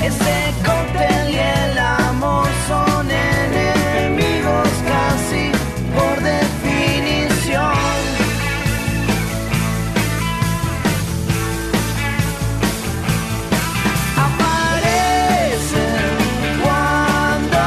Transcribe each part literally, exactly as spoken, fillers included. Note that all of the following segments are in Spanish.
Ese cóctel y el amor son enemigos casi por definición. Aparecen cuando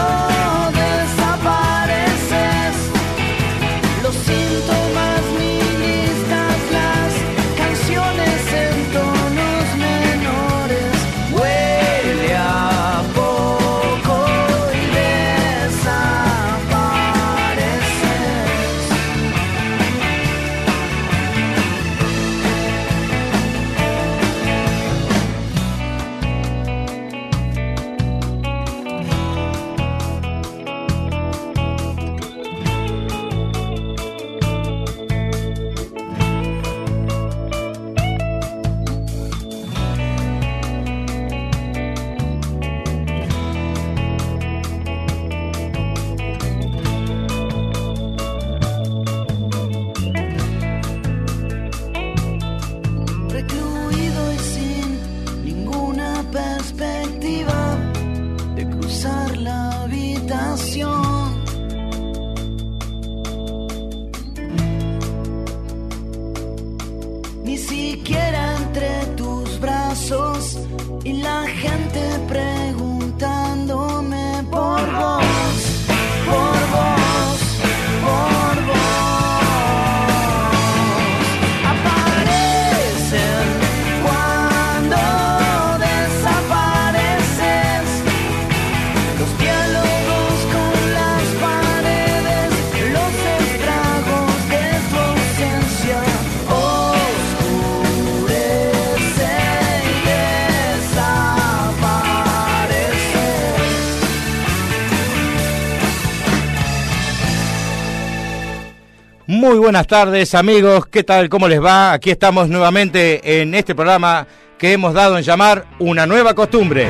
desapareces, los síntomas, mi listas, las canciones en tonos menores. Huele a poco y desapareces. Recluido y sin ninguna perspectiva de cruzar la habitación. Ni siquiera entre tus brazos y la gente preguntándome por vos, por vos, por vos. Aparecen cuando desapareces, los diálogos con las paredes, los estragos de tu ausencia. Oscurece y desaparece. Muy buenas tardes, amigos, ¿qué tal? ¿Cómo les va? Aquí estamos nuevamente en este programa que hemos dado en llamar Una Nueva Costumbre.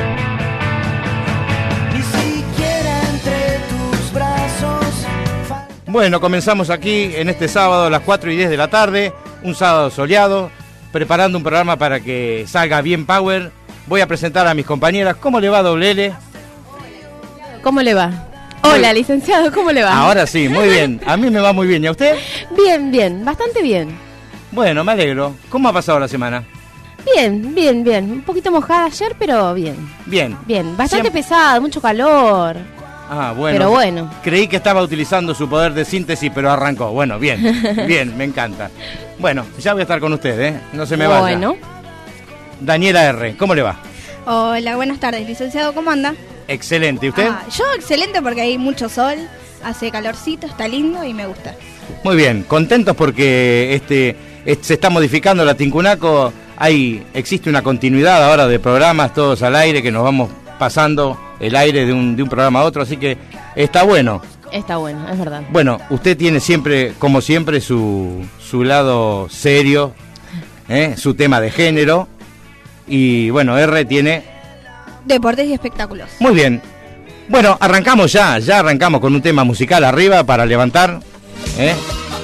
Ni siquiera entre tus brazos. Bueno, comenzamos aquí en este sábado a las cuatro y diez de la tarde, un sábado soleado, preparando un programa para que salga bien power. Voy a presentar a mis compañeras. ¿Cómo le va, Doble L? ¿Cómo le va? Hola, licenciado, ¿cómo le va? Ahora sí, muy bien. A mí me va muy bien. ¿Y a usted? Bien, bien, bastante bien. Bueno, me alegro. ¿Cómo ha pasado la semana? Bien, bien, bien. Un poquito mojada ayer, pero bien. Bien. Bien, bastante Siempre- pesado, mucho calor. Ah, bueno. Pero bueno. Creí que estaba utilizando su poder de síntesis, pero arrancó. Bueno, bien, bien, me encanta. Bueno, ya voy a estar con usted, ¿eh? No se me vaya. Bueno, Daniela R., ¿cómo le va? Hola, buenas tardes, licenciado, ¿cómo anda? Excelente. ¿Y usted? Ah, yo excelente porque hay mucho sol, hace calorcito, está lindo y me gusta. Muy bien, contentos porque este, este se está modificando la Tincunaco. Hay, existe una continuidad ahora de programas todos al aire, que nos vamos pasando el aire de un, de un programa a otro, así que está bueno. está bueno, es verdad. Bueno, usted tiene siempre, como siempre, su, su lado serio, ¿eh? Su tema de género, y bueno, R tiene... Deportes y espectáculos. Muy bien. Bueno, arrancamos ya, ya arrancamos con un tema musical arriba para levantar, ¿eh?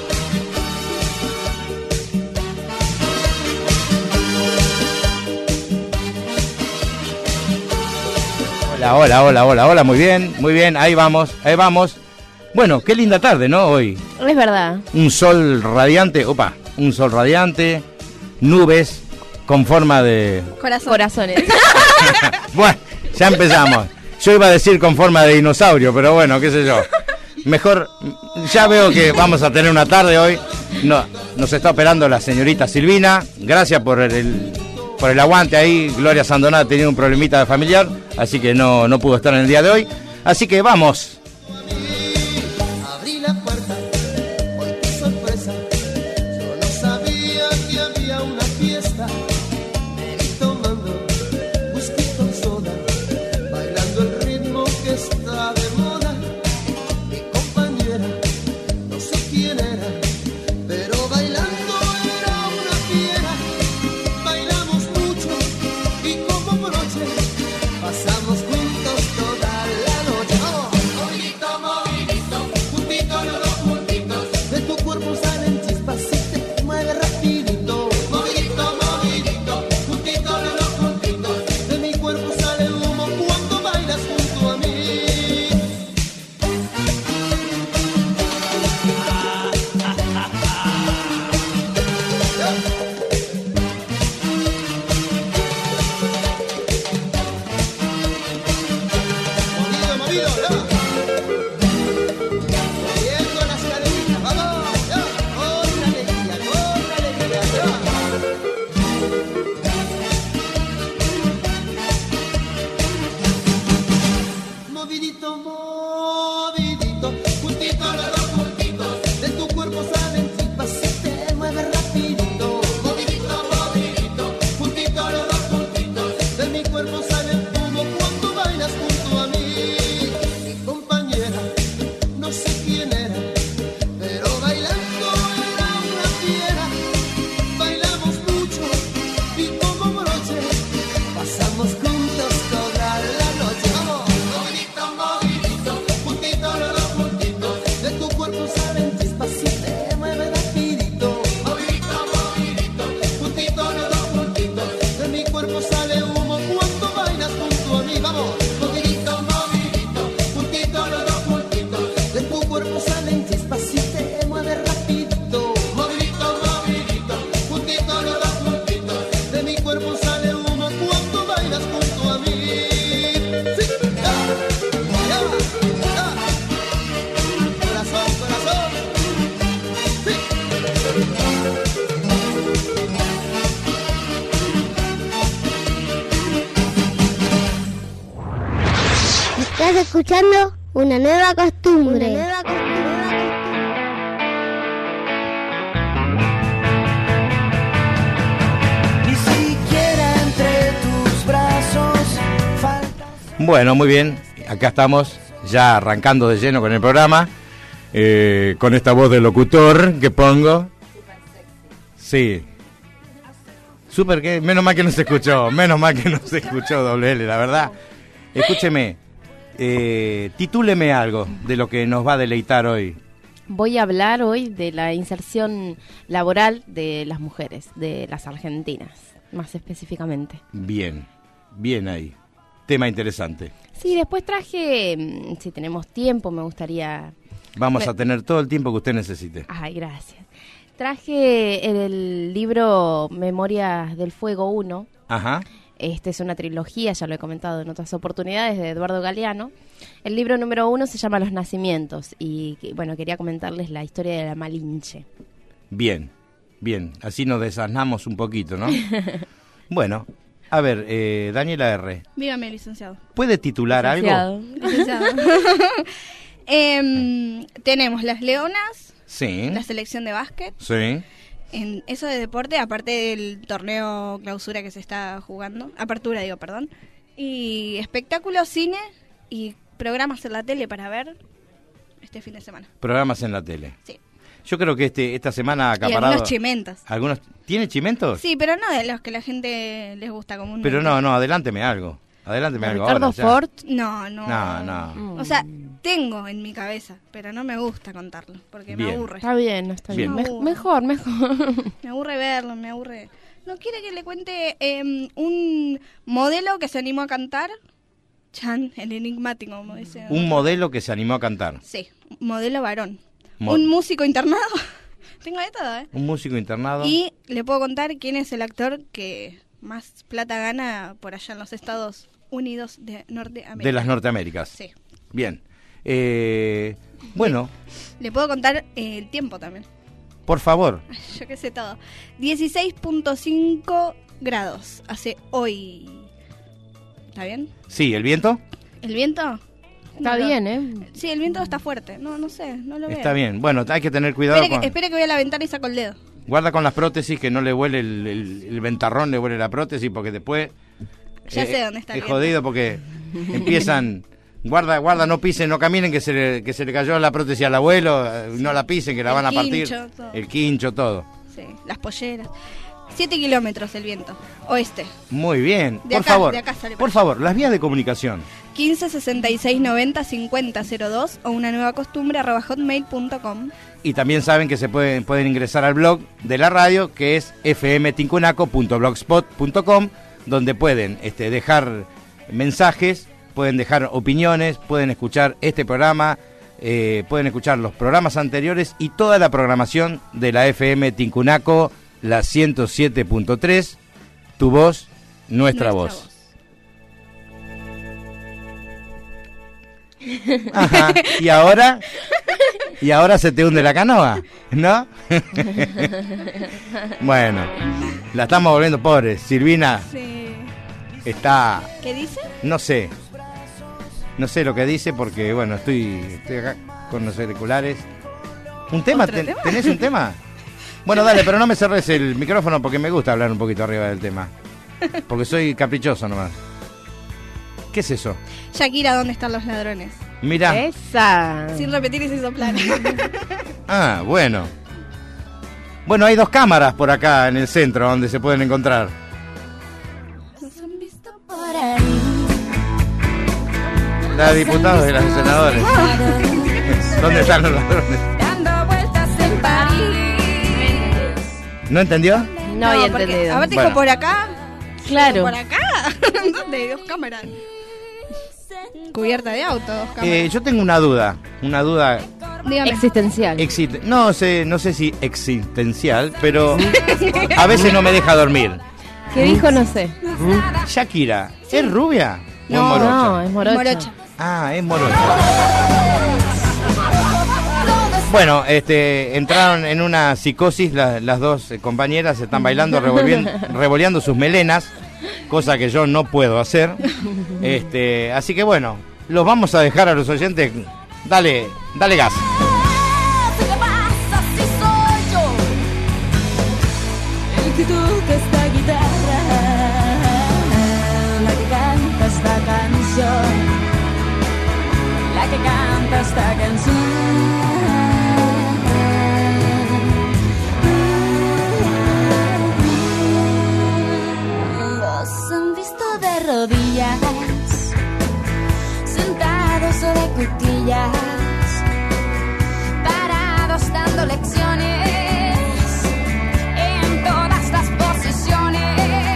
Hola, hola, hola, hola, hola, muy bien, muy bien, ahí vamos, ahí vamos. Bueno, qué linda tarde, ¿no? Hoy. Es verdad. Un sol radiante, opa, un sol radiante, nubes con forma de... Corazón. Corazones. Bueno, ya empezamos. Yo iba a decir con forma de dinosaurio, pero bueno, qué sé yo. Mejor, ya veo que vamos a tener una tarde hoy. No, nos está operando la señorita Silvina. Gracias por el, por el aguante ahí. Gloria Sandoná ha tenido un problemita familiar, así que no, no pudo estar en el día de hoy. Así que vamos. Abrí la puerta, hoy qué sorpresa. Yo no sabía que había una fiesta. Me vi tomando whisky con soda, bailando el ritmo que está de moda. Mi compañera, no sé quién era, pero bailando era una fiera. Bailamos mucho y como broche pasamos juntos toda la noche. ¡Vamos! escuchando Una Nueva Costumbre. Una nueva costumbre. Ni siquiera entre tus brazos falta. Bueno, muy bien. Acá estamos ya arrancando de lleno con el programa. Eh, con esta voz de locutor que pongo. Sí. Súper que, menos mal que no se escuchó, menos mal que no se escuchó doble L, la verdad. Escúcheme, eh, titúleme algo de lo que nos va a deleitar hoy. Voy a hablar hoy de la inserción laboral de las mujeres, de las argentinas, más específicamente. Bien, bien ahí. Tema interesante. Sí, después traje, mm, si tenemos tiempo, me gustaría... Vamos Me- a tener todo el tiempo que usted necesite. Ay, gracias. Traje el libro Memorias del Fuego uno. Ajá. Este es una trilogía, ya lo he comentado en otras oportunidades, de Eduardo Galeano. El libro número uno se llama Los Nacimientos y, que- bueno, quería comentarles la historia de la Malinche. Bien, bien. Así nos desasnamos un poquito, ¿no? Bueno, a ver, eh, Daniela R. Dígame, licenciado. ¿Puede titular Licenciado. algo? Licenciado. Em, tenemos las Leonas, Sí. la selección de básquet. Sí. En eso de deporte, aparte del torneo clausura que se está jugando, apertura digo, perdón, y espectáculos, cine y programas en la tele para ver este fin de semana. Programas en la tele. Sí. Yo creo que este esta semana ha Y acaparado... algunos chimentos. ¿Algunos? ¿Tiene chimentos? Sí, pero no de los que la gente les gusta comúnmente. Pero no, no, adelánteme algo. Adelánteme algo Ricardo ahora. ya. Ford. No, no. No, no. O sea, tengo en mi cabeza, pero no me gusta contarlo, porque me Bien. aburre. Está bien, no está bien. Bien. Mej- mejor, mejor. Me aburre verlo, me aburre. ¿No quiere que le cuente em, un modelo que se animó a cantar? Chan, el enigmático, como dice. Un modelo que se animó a cantar. Sí, modelo varón. Mo- Un músico internado. Tengo de todo, ¿eh? Un músico internado. Y le puedo contar quién es el actor que más plata gana por allá en los Estados Unidos de Norteamérica. De las Norteaméricas. Sí. Bien. Eh, bueno, Le puedo contar eh, el tiempo también. por favor. Yo qué sé todo. dieciséis punto cinco grados hace hoy. ¿Está bien? Sí, ¿el viento? ¿El viento? Está No, no. bien, ¿eh? Sí, el viento está fuerte. No, no sé, no lo veo. Está bien. Bueno, hay que tener cuidado Espere con... que, espere que voy a la ventana y saco el dedo. Guarda con las prótesis, que no le vuele el, el- el ventarrón, le vuele la prótesis, porque después... Ya sé dónde está el Es viento. jodido porque empiezan... Guarda, guarda, no pisen, no caminen, que se le, que se le cayó la prótesis al abuelo, eh, no la pisen, que la El van a partir. quincho, todo. El quincho, todo. Sí, las polleras. Siete kilómetros el viento. Oeste. Muy bien. De por acá, favor, de acá sale para por allá. favor, las vías de comunicación. quince sesenta y seis noventa cincuenta cero dos o una nueva costumbre arroba hotmail punto com. Y también saben que se pueden, pueden ingresar al blog de la radio, que es f m tincunaco punto blogspot punto com, donde pueden este, dejar mensajes, pueden dejar opiniones, pueden escuchar este programa, eh, pueden escuchar los programas anteriores y toda la programación de la F M Tincunaco, la ciento siete punto tres, tu voz, nuestra, Nuestra voz. Ajá. Y ahora, y ahora se te hunde la canoa, ¿no? Bueno, la estamos volviendo pobre. Silvina Sí. está, ¿Qué dice? no sé, no sé lo que dice porque, bueno, estoy, estoy acá con los auriculares. ¿Un tema? ¿Otro ¿Ten- tema? ¿Tenés un tema? Bueno, dale, pero no me cerres el micrófono porque me gusta hablar un poquito arriba del tema. Porque soy caprichoso nomás. ¿Qué es eso? Shakira, ¿dónde están los ladrones? Mira. Esa. Sin repetir y sin soplar. Ah, bueno. Bueno, hay dos cámaras por acá en el centro donde se pueden encontrar. Nos han visto Por ahí, La de diputados y las de senadores. ¿Dónde están los ladrones? dando vueltas en París. ¿No entendió? No había porque entendido. Aparte Bueno. dijo por acá. Claro. ¿Por acá? ¿Dónde hay dos cámaras? Cubierta de auto, dos cámaras. Eh, yo tengo una duda, una duda Dígame. Existencial. exist- no sé, no sé si existencial, pero a veces no me deja dormir. ¿Qué dijo? No sé. Shakira, ¿es rubia? ¿O No, es morocha? No, es morocha. Morocha. Ah, es morocha. Bueno, este, entraron en una psicosis la- las dos eh, compañeras, están bailando, revolviendo, revoleando sus melenas, cosa que yo no puedo hacer. Este, así que bueno, los vamos a dejar a los oyentes. Dale, dale gas. ¿Qué pasa si soy yo el que toca esta guitarra, la que canta esta canción, la que canta esta canción? Los han visto de rodillas, sentados sobre cuclillas, parados dando lecciones en todas las posiciones,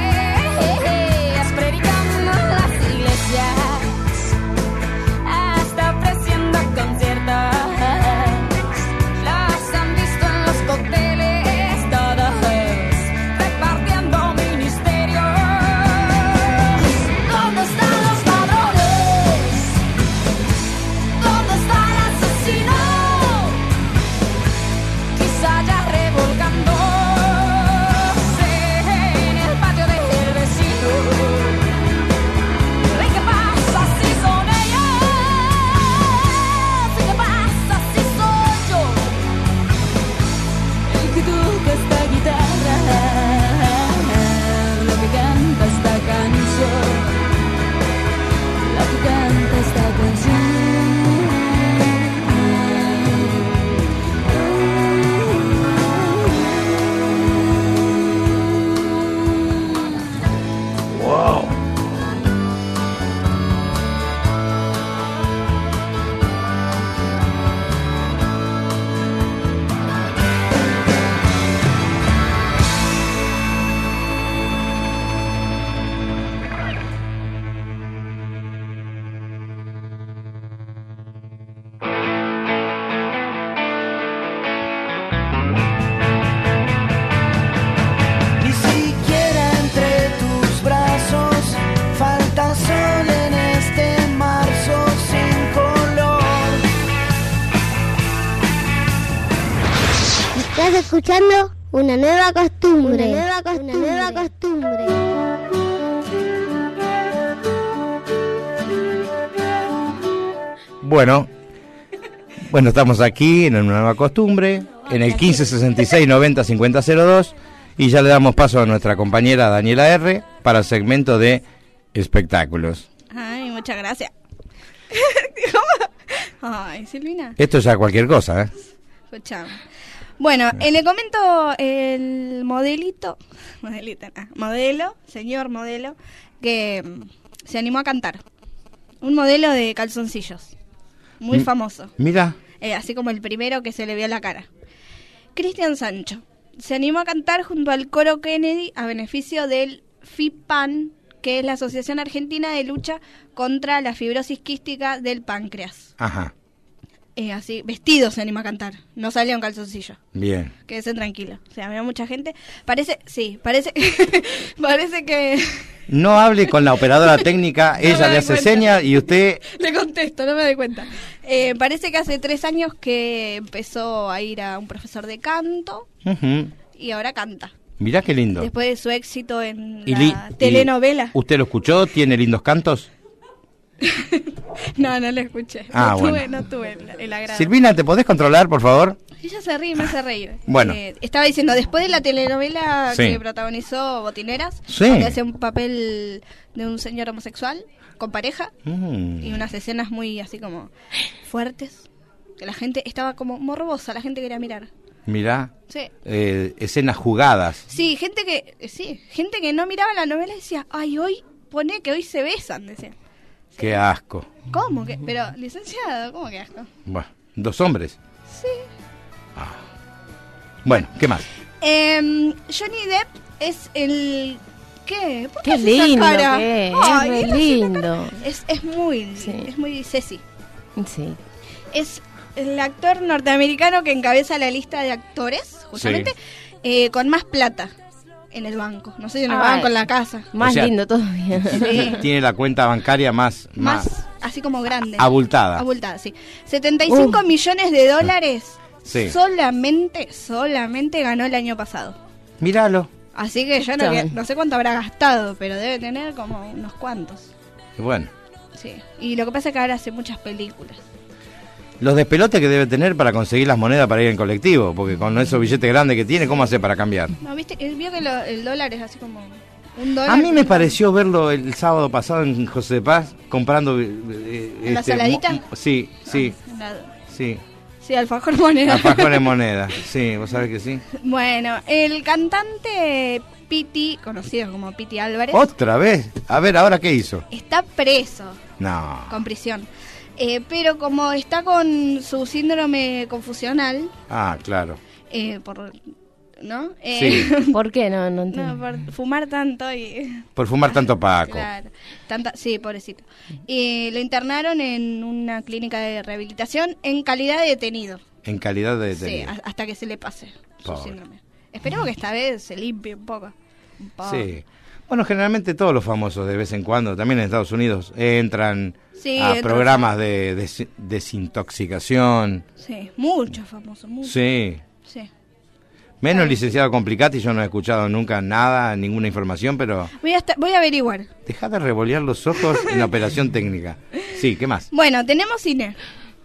predicando en las iglesias, hasta ofreciendo conciertos. Los han visto en los cócteles, todos repartiendo ministerios. ¿Dónde están los ladrones? ¿Dónde está el asesino? Quizá ya revolcándose en el patio del vecino. ¿Y qué pasa si son ellos? ¿Y qué pasa si soy yo el que toca esta guitarra, lo que canta esta canción, la que canta esta canción? Wow. Ni siquiera entre tus brazos falta sol en este marzo sin color. Estás escuchando una nueva costumbre. Una nueva costumbre. Una nueva costumbre. Bueno, bueno, estamos aquí en una nueva costumbre, en el quince sesenta y seis noventa cincuenta cero dos, y ya le damos paso a nuestra compañera Daniela R. para el segmento de espectáculos. Ay, muchas gracias. Ay, Silvina, Esto ya cualquier cosa, ¿eh? escuchame. Bueno, eh, le comento el modelito, modelito, ah, modelo, señor modelo, que mm, se animó a cantar. Un modelo de calzoncillos, muy Mm. famoso, Mira, eh, así como el primero que se le vio la cara. Cristian Sancho se animó a cantar junto al Coro Kennedy a beneficio del FIPAN, que es la Asociación Argentina de Lucha contra la Fibrosis Quística del Páncreas. ajá, Eh, así, vestido se anima a cantar, no salió en calzoncillo. bien. Quédese tranquilo. O sea, había mucha gente. Parece, sí, parece, parece que No hable con la operadora técnica, ella me le doy hace cuenta. señas y usted... le contesto, no me doy cuenta. Eh, parece que hace tres años que empezó a ir a un profesor de canto Ujú. y ahora canta. Mirá qué lindo. Después de su éxito en Y la li- telenovela. y ¿Usted lo escuchó? ¿Tiene lindos cantos? No, no lo escuché. Ah, no tuve, bueno. no tuve el, el agrado. Silvina, ¿te podés controlar, por favor? Ella se ríe, me hace reír. Bueno. Eh, estaba diciendo, después de la telenovela Sí. que protagonizó Botineras, Sí. donde hace un papel de un señor homosexual con pareja Mm. y unas escenas muy así como fuertes, que la gente estaba como morbosa, la gente quería mirar. Mirá, Sí. eh, escenas jugadas. Sí, gente que eh, sí, gente que no miraba la novela y decía, "Ay, hoy pone que hoy se besan", decía. Qué asco. ¿Cómo que? Pero licenciado, ¿cómo que asco? Bueno, dos hombres. Sí. Bueno, ¿qué más? Em, Johnny Depp es el... ¿Qué? ¿Por qué Qué hace esa lindo cara? que es, Ay, es re él hace una lindo. cara- Es, es muy, Sí. es muy Ceci. Sí. Es el actor norteamericano que encabeza la lista de actores, justamente, eh, con más plata en el banco. No sé si en el Ay. banco, en la casa. Más O sea, lindo todavía. Sí. Tiene la cuenta bancaria más, más, Más, así como grande. abultada. Abultada, sí. setenta y cinco Uh. millones de dólares Sí. solamente, solamente ganó el año pasado. Míralo. Así que yo no, Está. no sé cuánto habrá gastado, pero debe tener como unos cuantos. Y bueno, Sí. Y lo que pasa es que ahora hace muchas películas. Los despelotes que debe tener para conseguir las monedas para ir en colectivo, porque con esos billetes grandes que tiene, ¿cómo hace para cambiar? No, viste, Eh, vio que lo- el dólar es así como un dólar. A mí me pero- pareció verlo el sábado pasado en José de Paz comprando... eh, eh, ¿En la saladita? mo- Sí, sí, La- sí. Sí, alfajor moneda. Alfajores moneda, sí, vos sabés que sí. Bueno, el cantante Piti, conocido como Piti Álvarez, ¿Otra vez? A ver, ¿ahora qué hizo? está preso No. con prisión. Eh, pero como está con su síndrome confusional, Ah, claro. eh, por, ¿no? Eh, Sí. ¿Por qué? No, no entiendo. no, por fumar tanto y... Por fumar tanto Paco. Claro, tanta, sí, pobrecito. Eh, lo internaron en una clínica de rehabilitación en calidad de detenido. En calidad de Sí, detenido. a- hasta que se le pase su Pobre. síndrome. Esperemos que esta vez se limpie un poco. Un poco. Sí. Bueno, generalmente todos los famosos de vez en cuando, también en Estados Unidos, entran Sí, a entran. programas de, des- desintoxicación. Sí, muchos famosos, muchos. Sí. Sí. Menos el licenciado Complicati, yo no he escuchado nunca nada, ninguna información, pero Voy a, esta- voy a averiguar. deja de revolear los ojos en la operación técnica. Sí, ¿qué más? Bueno, tenemos cine.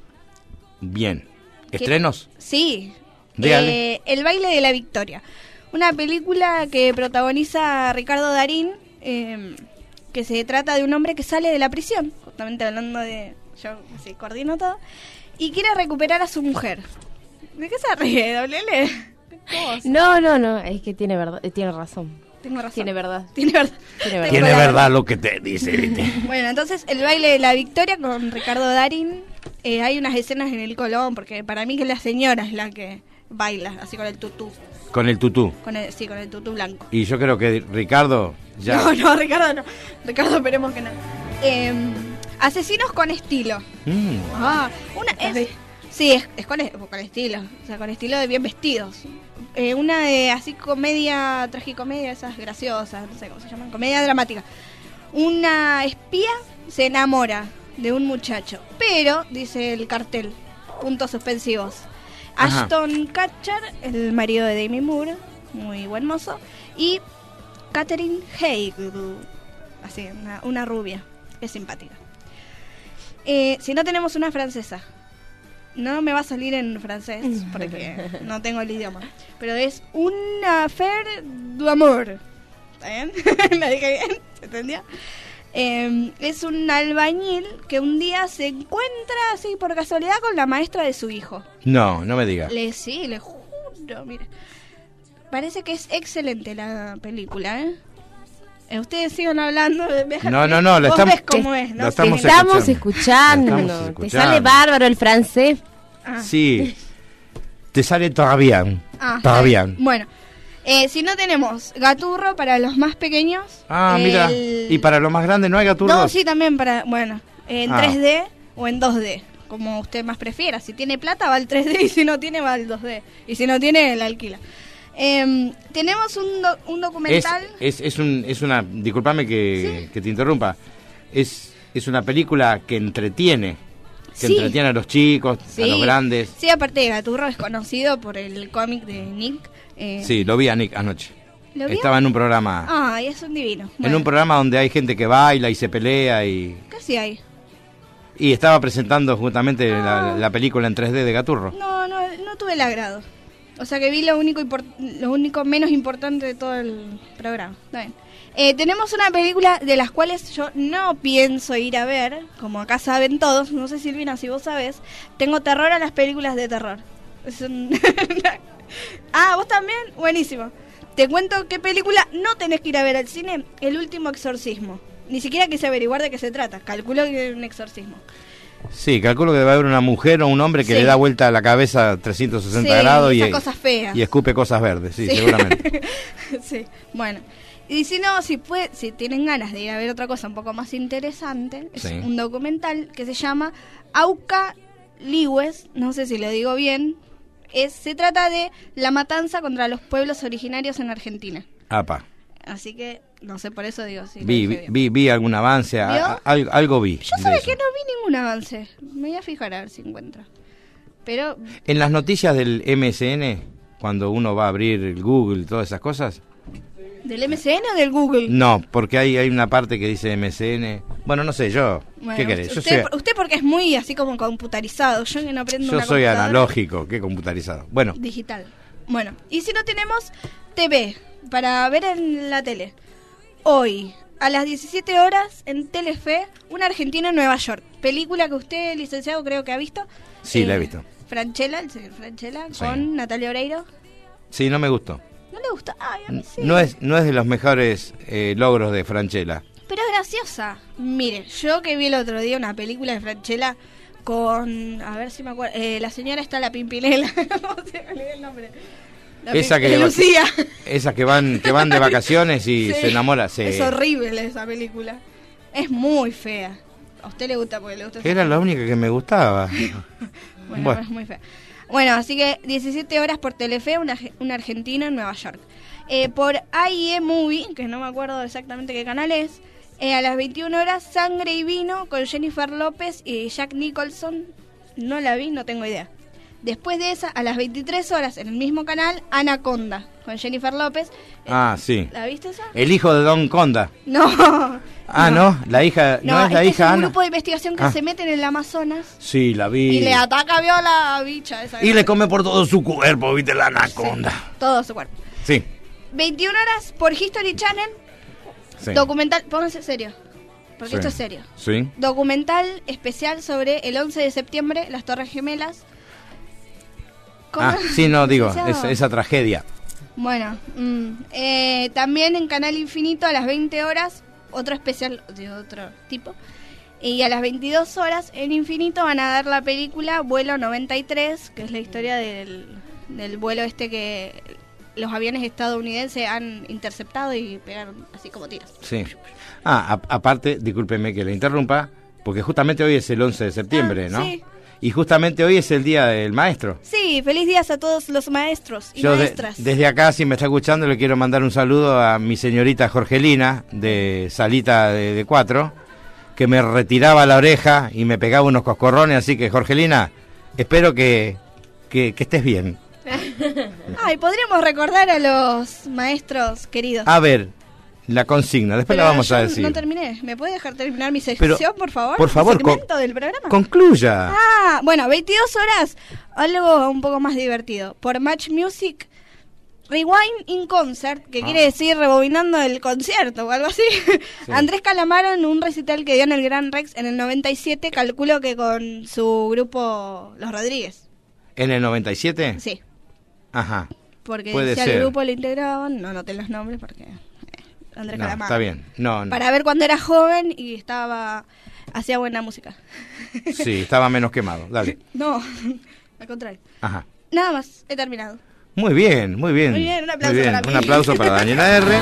Bien. ¿Estrenos? Sí. Dígale. Eh, El baile de la victoria. Una película que protagoniza Ricardo Darín, eh, que se trata de un hombre que sale de la prisión, justamente hablando de... Yo sí, coordino todo. Y quiere recuperar a su mujer. ¿De qué se ríe, doble L? ¿Cómo? No, no, no, es que tiene verdad, eh, tiene razón. Tengo razón. Tiene verdad. Tiene verdad. Tiene verdad. Tengo Tiene la verdad lo que te dice, ¿viste? Bueno, entonces el baile de la victoria con Ricardo Darín. Eh, hay unas escenas en el Colón, porque para mí que la señora es la que baila, así con el tutú. Con el tutú. Con el, sí, con el tutú blanco. Y yo creo que Ricardo ya... No, no, Ricardo no. Ricardo, esperemos que no. Eh, asesinos con estilo. Mm. Ah, una es... Sí, es, es con, con estilo. O sea, con estilo de bien vestidos. Eh, una de así comedia, tragicomedia, esas graciosas, no sé cómo se llaman, comedia dramática. Una espía se enamora de un muchacho, pero, dice el cartel, puntos suspensivos. Ajá. Ashton Kutcher, el marido de Demi Moore, muy buen mozo, y Catherine Hegel, así, una, una rubia, es simpática. Eh, si no tenemos una francesa, no me va a salir en francés porque no tengo el idioma, pero es una affaire d'amour. ¿Está bien? ¿La dije bien? ¿Se entendió? Eh, es un albañil que un día se encuentra así por casualidad con la maestra de su hijo. No, no me digas. Le sí, le juro, mira. Parece que es excelente la película, ¿eh? Eh, Ustedes sigan hablando. ve- No, no, no, lo vos estamos- ves cómo es, ¿no? lo Te estamos estamos escuchando. escuchando. Lo estamos Te escuchando. sale bárbaro el francés. Ah. Sí. Te sale todavía. Ah, Todavía. está bien. Bueno, eh, si no tenemos Gaturro para los más pequeños. Ah, mira. el- ¿Y para lo más grande no hay gaturros? No, sí, también para, bueno, en Ah. tres D o en dos D, como usted más prefiera. Si tiene plata va al tres D y si no tiene va al dos D. Y si no tiene, la alquila. Em, tenemos un, do- un Es, documental. es, es, un, es una... Disculpame que, que te interrumpa. Es, es una película que entretiene. Que Sí. entretiene a los chicos, Sí. a los grandes. Sí, aparte de Gaturro es conocido por el cómic de Nick. eh, Sí, lo vi a Nick anoche. ¿Lo vio? Estaba en un programa... Ay, es un divino. En Bueno, un programa donde hay gente que baila y se pelea y... casi hay. Y estaba presentando justamente la, Ah. la película en tres D de Gaturro. No, no, no tuve el agrado. O sea que vi lo único import- lo único menos importante de todo el programa. Está bien. Eh, tenemos una película de las cuales yo no pienso ir a ver, como acá saben todos. No sé, Silvina, si vos sabés. Tengo terror a las películas de terror. Es un- ah, ¿vos también? Buenísimo. Te cuento qué película no tenés que ir a ver al cine. El último exorcismo. Ni siquiera quise averiguar de qué se trata. Calculo que es un exorcismo. Sí, calculo que debe haber una mujer o un hombre que Sí. le da vuelta a la cabeza trescientos sesenta Sí, grados y, esas cosas feas. y escupe cosas verdes, sí, Sí. seguramente. Sí, bueno. Y si no, si puede, si tienen ganas de ir a ver otra cosa un poco más interesante, es Sí. un documental que se llama Auca Liwes, no sé si lo digo bien, es se trata de la matanza contra los pueblos originarios en Argentina. Apa, Así que, no sé, por eso digo sí. lo vi, dije vi, bien. vi, vi algún avance, a- ¿Vio? a- algo, algo vi. Yo de sabe eso. que no vi ningún avance. Me voy a fijar a ver si encuentro. Pero, En las noticias del M S N, cuando uno va a abrir el Google y todas esas cosas, ¿Del M C N o del Google? No, porque hay, hay una parte que dice M S N. Bueno, no sé, yo... Bueno, ¿Qué querés? Yo usted, soy, usted porque es muy así como computarizado. Yo que no aprendo yo una soy computadora. analógico, ¿qué computarizado? Bueno, Digital. Bueno, y si no tenemos T V para ver en la tele. Hoy, a las diecisiete horas, en Telefe, Un argentino en Nueva York. Película que usted, licenciado, creo que ha visto. sí, Eh, la he visto. Franchella, el señor Franchella, Sí. con Natalia Oreiro. Sí, no me gustó. ¿No le gustó? Ay, a mí sí. No es, no es de los mejores eh, logros de Franchella. Pero es graciosa. Mire, yo que vi el otro día una película de Franchella con... A ver si me acuerdo. Eh, la señora está la Pimpinela. No sé, me olvidé el nombre. La Esa Pim- que, de va- Lucía. esas que van que van de vacaciones y Sí. se enamora. Sí. Es horrible esa película. Es muy fea. A usted le gusta porque le gusta. esa Era la película. única que me gustaba. Bueno, Bueno. es muy fea. Bueno, así que diecisiete horas por Telefe, un, arge- un argentino en Nueva York. Eh, por A I E Movie, que no me acuerdo exactamente qué canal es, eh, a las veintiuna horas, Sangre y Vino con Jennifer López y Jack Nicholson. No la vi, no tengo idea. Después de esa, a las veintitrés horas, en el mismo canal, Anaconda con Jennifer López. Eh, Ah, sí. ¿La viste esa? El hijo de Don Conda. No. Ah, no, la hija, no, No, es la este hija es un Ana. grupo de investigación que Ah. se meten en el Amazonas Sí, la vi. y le ataca vio la bicha esa. Y le come por todo su cuerpo, viste, la anaconda. todo su cuerpo. Sí, veintiuna horas por History Channel, sí. documental, pónganse serio, porque Sí. esto es serio. Sí. Documental especial sobre el once de septiembre, las Torres Gemelas. ¿Cómo? Ah, sí, no, digo, Licenciado. es- esa tragedia. Bueno, mm, eh, también en Canal Infinito a las veinte horas, otro especial de otro tipo. Y a las veintidós horas en Infinito van a dar la película Vuelo noventa y tres, que es la historia del, del vuelo este que los aviones estadounidenses han interceptado y pegaron así como tiros. Sí. Ah, a- aparte, discúlpeme que le interrumpa, porque justamente hoy es el once de septiembre, Ah, ¿no? sí. Y justamente hoy es el Día del Maestro. Sí, feliz días a todos los maestros y Yo de- maestras. desde acá, si me está escuchando, le quiero mandar un saludo a mi señorita Jorgelina, de Salita de, de Cuatro, que me retiraba la oreja y me pegaba unos coscorrones, así que Jorgelina, espero que, que, que estés bien. Ay, podríamos recordar a los maestros queridos. A ver, la consigna, después Pero la vamos yo a decir. no terminé. ¿Me puede dejar terminar mi Pero, sección, por favor? por favor, ¿Mi segmento con- del programa? Concluya. Ah, bueno, veintidós horas, algo un poco más divertido. Por Match Music, Rewind in Concert, que Ah. quiere decir rebobinando el concierto o algo así. Andrés Calamaro en un recital que dio en el Gran Rex en el noventa y siete, calculo que con su grupo Los Rodríguez. ¿En el noventa y siete? Sí, Ajá. porque Puede si ser. al grupo le integraban, no noté los nombres porque... eh, Andrés No, Calamaro. está bien. No, no. Para ver cuando era joven y estaba... hacía buena música. Sí, estaba menos quemado. Dale. No, al contrario. Ajá. Nada más, he terminado. Muy bien, muy bien. Muy bien, un aplauso Muy bien, para mí. un aplauso para Daniela R.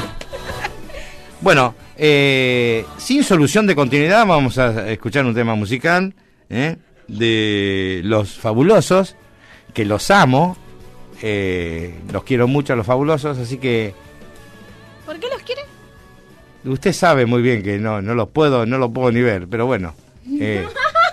Bueno, eh, sin solución de continuidad, vamos a escuchar un tema musical ¿eh? de Los Fabulosos, que los amo, eh, los quiero mucho a Los Fabulosos, así que ¿Por qué los quiere? usted sabe muy bien que no, no los puedo, no los puedo ni ver, pero bueno. eh,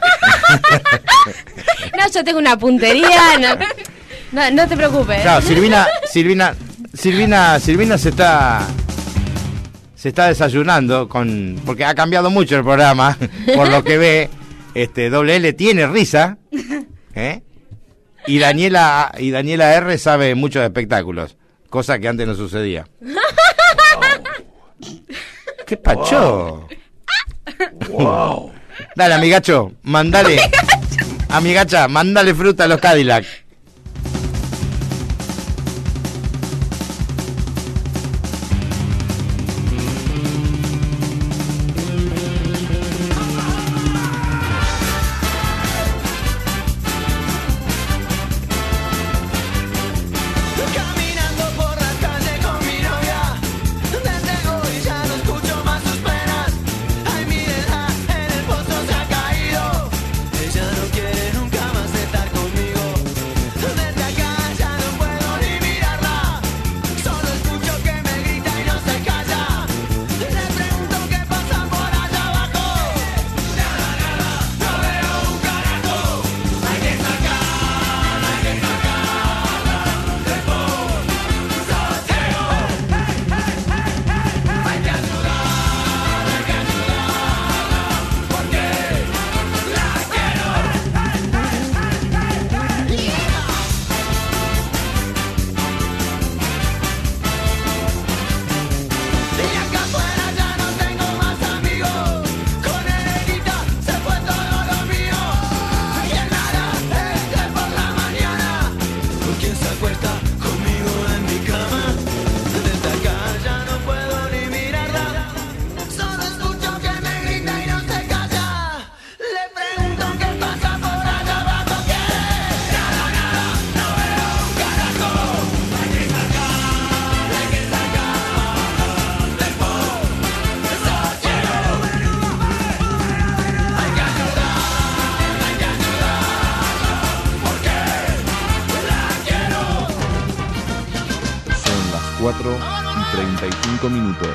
No, yo tengo una puntería. No, no, no te preocupes. Claro, Silvina, Silvina, Silvina, Silvina se está se está desayunando con porque ha cambiado mucho el programa, por lo que ve, este doble L tiene risa, ¿eh? Y Daniela y Daniela R sabe mucho de espectáculos, cosa que antes no sucedía. ¿Qué pacho? Wow. Dale, amigacho, mandale. Amigacha, mandale fruta a los Cadillac. Caminando por la calle con mi novia, desde hoy ya no escucho más sus penas. Ay, mírenla, en el pozo se ha caído. Ella no quiere nunca más estar conmigo. cuarenta y cinco minutos.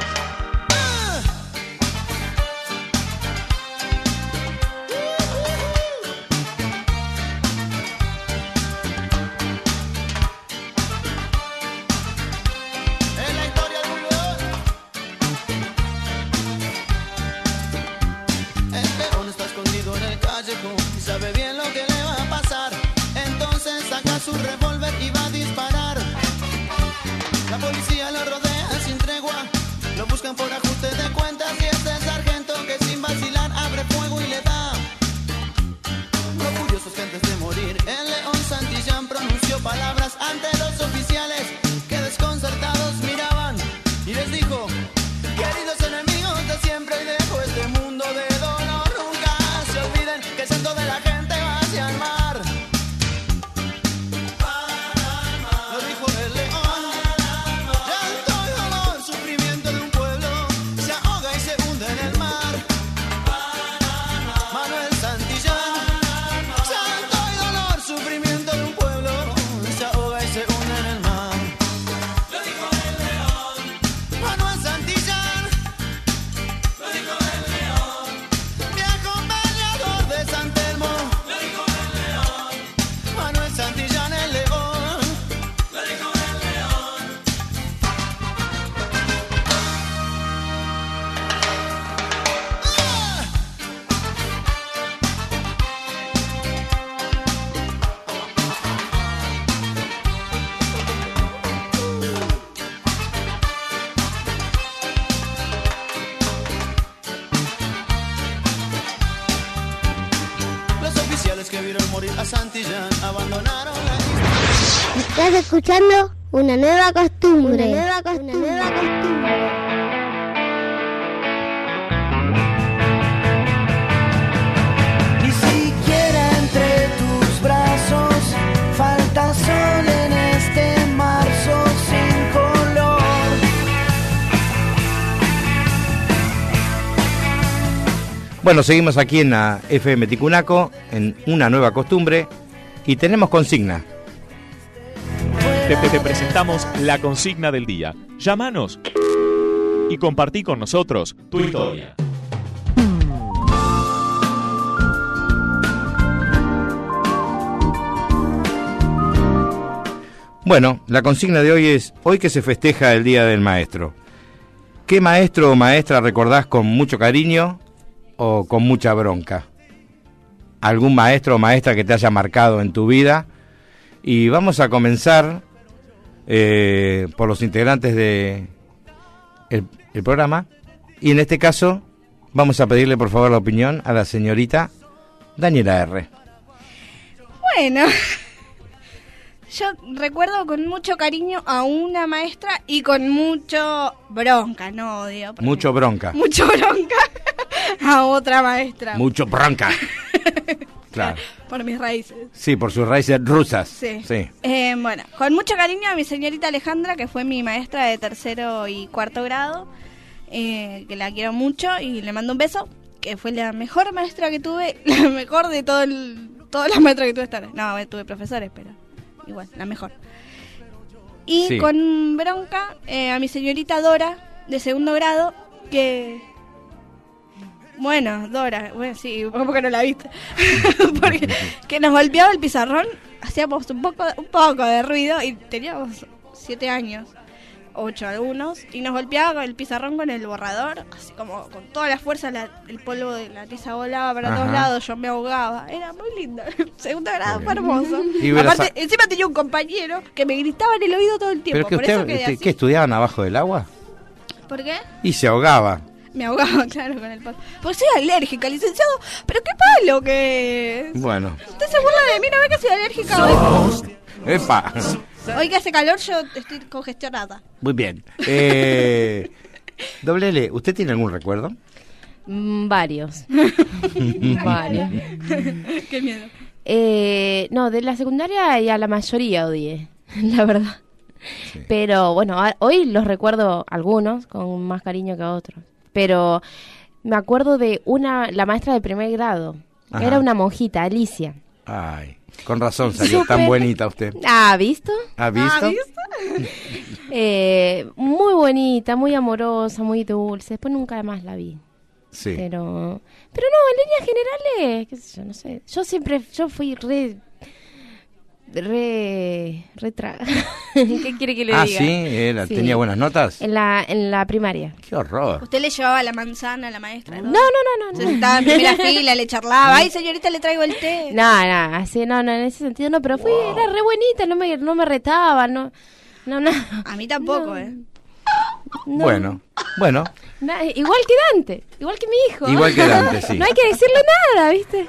Estás escuchando una nueva costumbre. Una nueva costumbre. Una nueva costumbre. Ni siquiera entre tus brazos falta sol en este marzo sin color. Bueno, seguimos aquí en la F M Ticunaco, en una nueva costumbre, y tenemos consigna. Te, te, te presentamos la consigna del día. Llámanos y compartí con nosotros tu historia. Bueno, la consigna de hoy es, hoy que se festeja el Día del Maestro, ¿qué maestro o maestra recordás con mucho cariño o con mucha bronca? ¿Algún maestro o maestra que te haya marcado en tu vida? Y vamos a comenzar eh, por los integrantes de el, el programa. Y en este caso vamos a pedirle por favor la opinión a la señorita Daniela R. Bueno, yo recuerdo con mucho cariño a una maestra y con mucho bronca, no odio. Mucho bronca. Mucho bronca a otra maestra. Mucho bronca. Claro. Por mis raíces. Sí, por sus raíces rusas. Sí. sí. Eh, bueno, con mucho cariño a mi señorita Alejandra, que fue mi maestra de tercero y cuarto grado, eh, que la quiero mucho y le mando un beso, que fue la mejor maestra que tuve, la mejor de todo el, todas las maestras que tuve esta vez. No, tuve profesores, pero igual, la mejor. Y sí. Con bronca eh, a mi señorita Dora, de segundo grado, que... Bueno, Dora, bueno, sí, ¿cómo que no la viste? Porque que nos golpeaba el pizarrón, hacíamos un poco, un poco de ruido y teníamos siete años, ocho algunos, y nos golpeaba el pizarrón con el borrador, así como con toda la fuerza, la, el polvo de la tiza volaba para Ajá. todos lados, yo me ahogaba, era muy lindo, segundo grado fue hermoso. Aparte, a... encima tenía un compañero que me gritaba en el oído todo el tiempo. ¿Pero que por usted, eso quedé usted así. ¿qué estudiaban abajo del agua? ¿Por qué? Y se ahogaba. Me ahogaba, claro, con el polvo. Porque soy alérgica, licenciado. Pero qué palo que es. Bueno. Usted se burla de mí, no ve que soy alérgica hoy. ¡Epa! Hoy que hace calor, yo estoy congestionada. Muy bien. Eh, Doble L, ¿usted tiene algún recuerdo? Mm, varios. varios. Qué miedo. Eh, no, de la secundaria y a la mayoría odié, la verdad. Sí. Pero bueno, a, hoy los recuerdo algunos con más cariño que a otros. Pero me acuerdo de una, la maestra de primer grado. Ajá. Era una monjita, Alicia. Ay. Con razón salió Súper. tan bonita usted. Ah, ¿visto? ¿Ha visto? Ah, ¿viste? Eh, muy bonita, muy amorosa, muy dulce. Después nunca más la vi. Sí. Pero, pero no, en líneas generales, qué sé yo, no sé. Yo siempre, yo fui re, re, re tra... ¿Qué quiere que le Ah, diga? sí, era, Sí. tenía buenas notas. En la, en la primaria. Qué horror. Usted le llevaba la manzana a la maestra, No, ¿no? no, no, no. Se no. sentaba en primera fila, le charlaba. Ay, señorita, le traigo el té. No, no, así, no, no, en ese sentido no, pero fui, era re bonita, no me, no me retaba, no, no, no. A mí tampoco, No. ¿eh? No. Bueno, bueno, Na- igual que Dante, igual que mi hijo. igual que Dante, sí. No hay que decirle nada, ¿viste?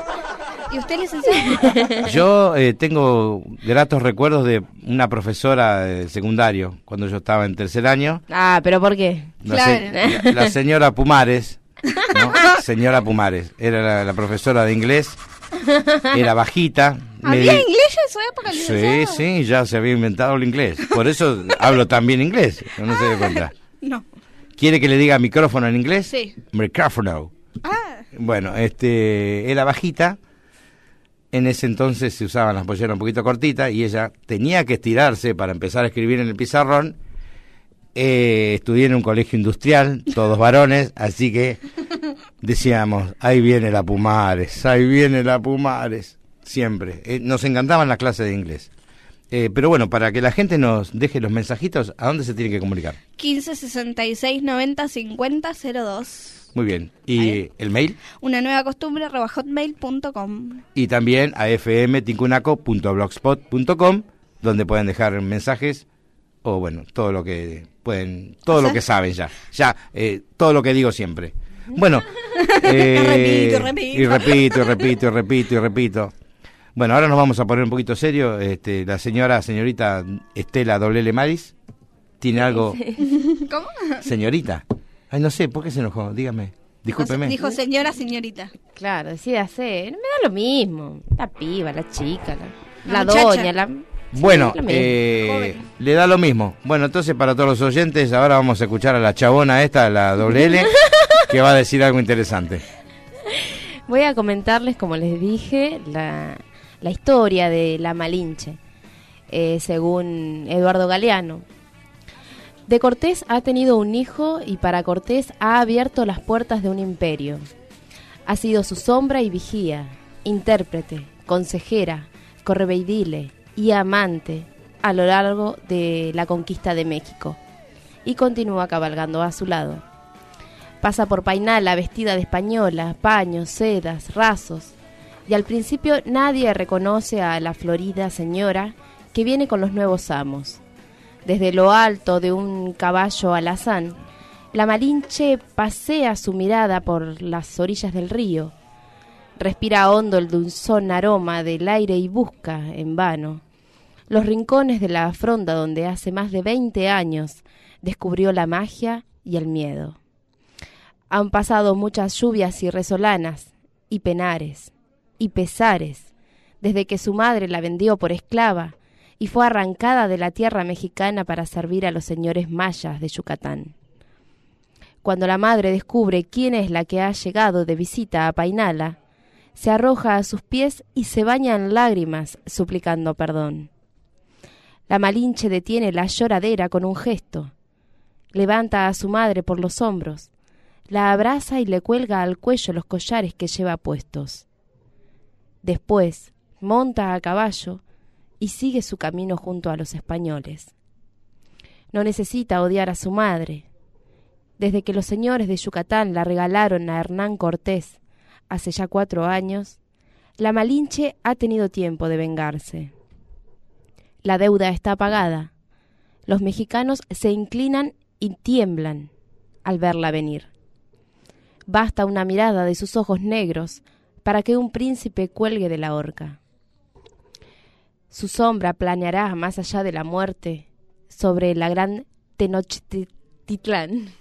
¿Y usted, licenciado? Yo eh, tengo gratos recuerdos de una profesora de secundario, cuando yo estaba en tercer año. Ah, pero ¿por qué? La, se- Claro. la- la señora Pumares, ¿no? Señora Pumares, era la, la profesora de inglés, era bajita. me ¿Había di- inglés en su época, Sí, licenciado? sí, ya se había inventado el inglés. Por eso hablo tan bien inglés, no se dé cuenta. No. ¿Quiere que le diga micrófono en inglés? Sí. Micrófono. Ah, Bueno, este, era bajita. En ese entonces se usaban las polleras un poquito cortitas y ella tenía que estirarse para empezar a escribir en el pizarrón. Eh, estudié en un colegio industrial, todos varones, así que decíamos, ahí viene la Pumares, ahí viene la Pumares, siempre. Eh, nos encantaban las clases de inglés. Eh, pero bueno, para que la gente nos deje los mensajitos, ¿a dónde se tiene que comunicar? quince sesenta y seis noventa cincuenta cero dos. Muy bien. ¿Y Ahí. el mail? Una nueva costumbre arroba hotmail punto com. Y también a f m tincunaco punto blogspot punto com, donde pueden dejar mensajes o bueno, todo lo que pueden, todo lo que saben ya. Ya, eh, todo lo que digo siempre. Bueno, eh, Repito, repito. y repito, y repito, y repito, y repito. Bueno, ahora nos vamos a poner un poquito serio. Este, la señora, señorita Estela Doble L. Maris, ¿tiene algo? ¿Cómo? Señorita. Ay, no sé, ¿por qué se enojó? Dígame. Discúlpeme. Dijo señora, señorita. Claro, decídase, me da lo mismo. La piba, la chica, la, La la muchacha. doña, la... Bueno, Sí, lo mismo. eh, Joven. le da lo mismo. Bueno, entonces para todos los oyentes, ahora vamos a escuchar a la chabona esta, la doble L, que va a decir algo interesante. Voy a comentarles, como les dije, la, la historia de la Malinche, eh, según Eduardo Galeano. De Cortés ha tenido un hijo y para Cortés ha abierto las puertas de un imperio. Ha sido su sombra y vigía, intérprete, consejera, correveidile y amante a lo largo de la conquista de México, y continúa cabalgando a su lado. Pasa por Painala vestida de española, paños, sedas, rasos, y al principio nadie reconoce a la florida señora que viene con los nuevos amos. Desde lo alto de un caballo alazán, la Malinche pasea su mirada por las orillas del río, respira hondo el dulzón aroma del aire y busca, en vano, los rincones de la fronda donde hace más de veinte años descubrió la magia y el miedo. Han pasado muchas lluvias y resolanas, y penares, y pesares, desde que su madre la vendió por esclava y fue arrancada de la tierra mexicana para servir a los señores mayas de Yucatán. Cuando la madre descubre quién es la que ha llegado de visita a Painala, se arroja a sus pies y se baña en lágrimas, suplicando perdón. La Malinche detiene la lloradera con un gesto, levanta a su madre por los hombros, la abraza y le cuelga al cuello los collares que lleva puestos. Después monta a caballo y sigue su camino junto a los españoles. No necesita odiar a su madre. Desde que los señores de Yucatán la regalaron a Hernán Cortés hace ya cuatro años, la Malinche ha tenido tiempo de vengarse. La deuda está pagada. Los mexicanos se inclinan y tiemblan al verla venir. Basta una mirada de sus ojos negros para que un príncipe cuelgue de la horca. Su sombra planeará más allá de la muerte sobre la gran Tenochtitlán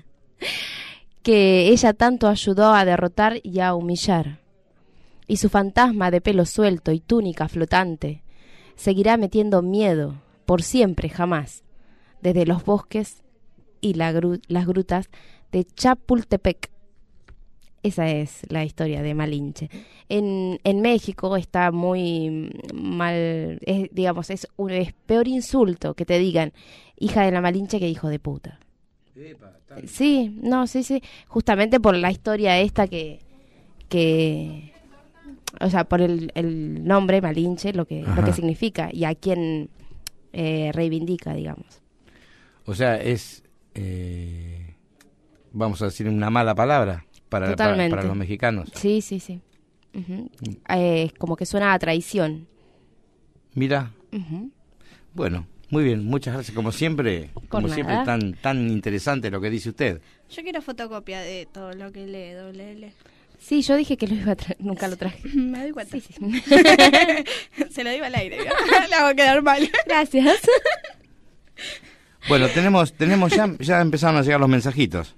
que ella tanto ayudó a derrotar y a humillar. Y su fantasma de pelo suelto y túnica flotante seguirá metiendo miedo por siempre jamás desde los bosques y la gru- las grutas de Chapultepec. Esa es la historia de Malinche. En, en México está muy mal, es, digamos, es, un, es peor insulto que te digan hija de la Malinche que hijo de puta. Epa, sí, no, sí, sí, justamente por la historia esta que, que o sea, por el, el nombre Malinche, lo que, lo que significa y a quien eh, reivindica, digamos. O sea, es, eh, vamos a decir una mala palabra. Para, para, para los mexicanos. Sí, sí, sí. Uh-huh. Eh, como que suena a traición. Mira. Uh-huh. Bueno, muy bien. Muchas gracias. Como siempre, Por como nada. siempre tan tan interesante lo que dice usted. Yo quiero fotocopia de todo lo que lee doble ele. Sí, yo dije que lo iba a traer. Nunca lo traje. Me doy cuenta. Sí, sí. Se lo digo al aire. Le hago quedar mal. Gracias. Bueno, tenemos tenemos ya, ya empezaron a llegar los mensajitos.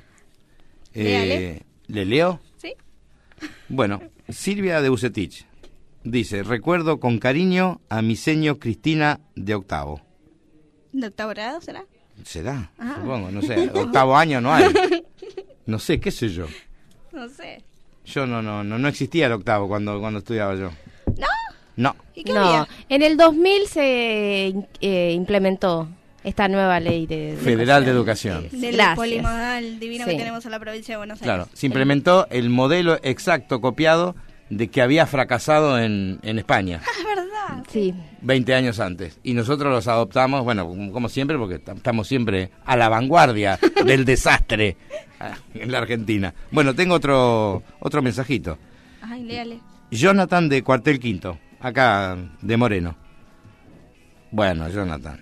Eh, ¿Le leo? Sí. Bueno, Silvia de Bucetich dice: recuerdo con cariño a mi seño Cristina de octavo. ¿De octavo grado será? ¿Será? Ah. Supongo, no sé. Octavo año no hay. No sé, qué sé yo. No sé. Yo no no no no existía el octavo cuando cuando estudiaba yo. ¿No? No. ¿Y qué No, había? en el dos mil se eh, implementó esta nueva ley de, de Federal de Educación. Del Gracias. polimodal divino Sí. que tenemos en la provincia de Buenos Aires. Claro, se implementó el modelo exacto copiado de que había fracasado en, en España Es verdad. Sí. veinte años antes. Y nosotros los adoptamos, bueno, como como siempre, porque t- estamos siempre a la vanguardia del desastre ah, en la Argentina. Bueno, tengo otro otro mensajito. Ay, léale. Jonathan de Cuartel Quinto, acá de Moreno. Bueno, Jonathan.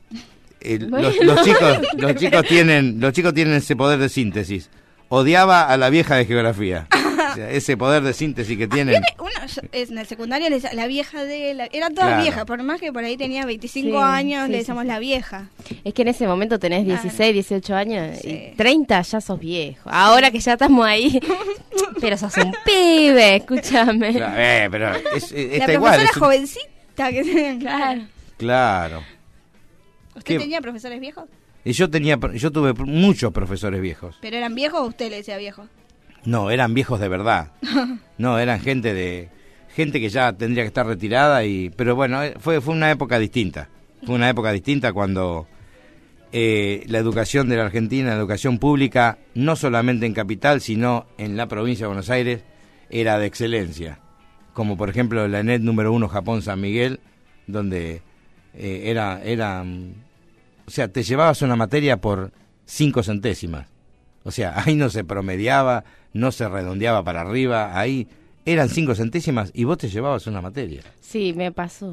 El- Bueno. Los, los chicos los chicos tienen los chicos tienen ese poder de síntesis. Odiaba a la vieja de geografía. O sea, ese poder de síntesis que tienen. Tiene una, yo- es, en el secundario le decía, la vieja de la, eran todas Claro. viejas, por más que por ahí tenía veinticinco Sí, años, sí, le sí, decíamos sí. la vieja. Es que en ese momento tenés dieciséis, dieciocho años Sí. y treinta ya sos viejo. Ahora que ya estamos ahí, pero sos un pibe, escúchame. Claro, eh, pero es- es- La está profesora igual. es un- jovencita que tenía, claro. Claro. ¿Usted ¿Qué? tenía profesores viejos? Y yo tenía yo tuve muchos profesores viejos. ¿Pero eran viejos o usted le decía viejo? No, eran viejos de verdad. No, eran gente de gente que ya tendría que estar retirada y pero bueno, eh, fue fue una época distinta. Fue una época distinta cuando eh, la educación de la Argentina, la educación pública, no solamente en capital, sino en la provincia de Buenos Aires, era de excelencia. Como por ejemplo la ENET número uno Japón San Miguel, donde eh, era era mm, o sea, te llevabas una materia por cinco centésimas. O sea, ahí no se promediaba, no se redondeaba para arriba, ahí eran cinco centésimas y vos te llevabas una materia. Sí, me pasó.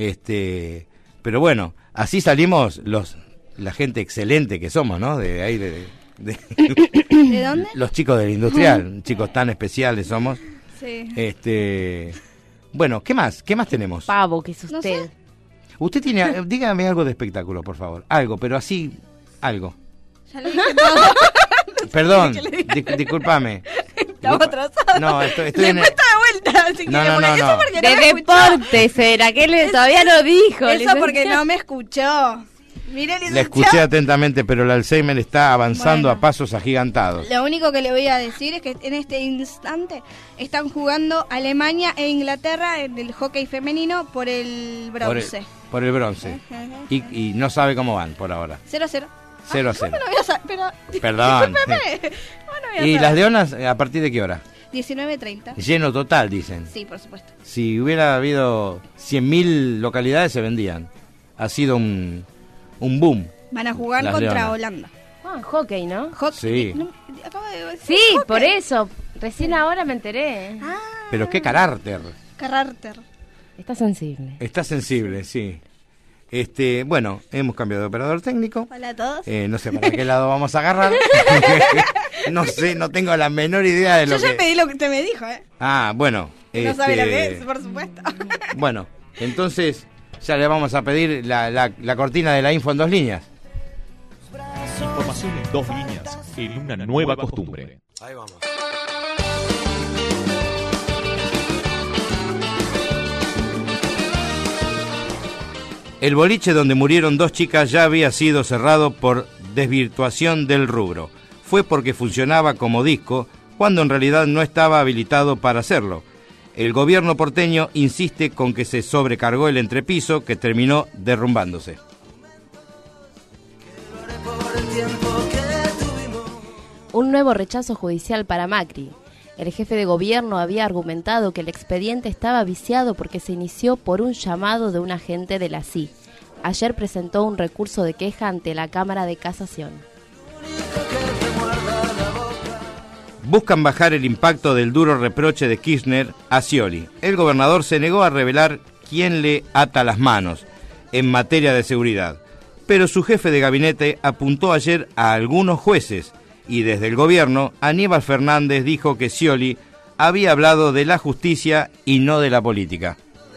Este, pero bueno, así salimos los la gente excelente que somos, ¿no? De ahí de, de- ¿De dónde? los chicos del industrial, chicos tan especiales somos. Sí. Este, bueno, ¿qué más? ¿Qué más tenemos? Pavo que es No usted. sé. Usted tiene, eh, dígame algo de espectáculo, por favor. Algo, pero así, algo. Ya le dije todo. Perdón, qué le dije. di- discúlpame. Estamos Disculpa- atrasados. No, estoy, estoy Le en el- cuesta de vuelta, si No, quiere, no, porque no, eso no. porque no De me escuchó. deportes era, que él todavía no dijo. Eso licenciado. porque no me escuchó. Mire, Le escuché atentamente, pero el Alzheimer está avanzando Bueno. a pasos agigantados. Lo único que le voy a decir es que en este instante están jugando Alemania e Inglaterra en el hockey femenino por el Por el, bronce. por el bronce. Y, y no sabe cómo van por ahora. cero a cero. cero a Ah, cero. ¿cómo no voy a sa- pero, Perdón. discúlpeme. ¿Cómo no voy a ¿Y saber? las leonas a partir de qué hora? diecinueve treinta. Lleno total, dicen. Sí, por supuesto. Si hubiera habido cien mil localidades se vendían. Ha sido un, un boom. Van a jugar Las contra leonas. Holanda. Ah, hockey, ¿no? Hockey. Sí. No, acabo de decir Sí, hockey. por eso. Recién ahora me enteré. Ah, Pero qué carácter. carácter. Está sensible. Está sensible, sí. Este, bueno, hemos cambiado de operador técnico. Hola a todos. Eh, no sé para qué lado vamos a agarrar. No sé, no tengo la menor idea de lo Yo ya que... pedí lo que usted me dijo, ¿eh? Ah, bueno. No sabe lo este, que es, por supuesto. Bueno, entonces ya le vamos a pedir la, la, la cortina de la info en dos líneas. Información en dos líneas, en una nueva costumbre. Ahí vamos. El boliche donde murieron dos chicas ya había sido cerrado por desvirtuación del rubro. Fue porque funcionaba como disco, cuando en realidad no estaba habilitado para hacerlo. El gobierno porteño insiste con que se sobrecargó el entrepiso, que terminó derrumbándose. Un nuevo rechazo judicial para Macri. El jefe de gobierno había argumentado que el expediente estaba viciado porque se inició por un llamado de un agente de la C I. Ayer presentó un recurso de queja ante la Cámara de Casación. Buscan bajar el impacto del duro reproche de Kirchner a Scioli. El gobernador se negó a revelar quién le ata las manos en materia de seguridad, pero su jefe de gabinete apuntó ayer a algunos jueces y desde el gobierno Aníbal Fernández dijo que Scioli había hablado de la justicia y no de la política.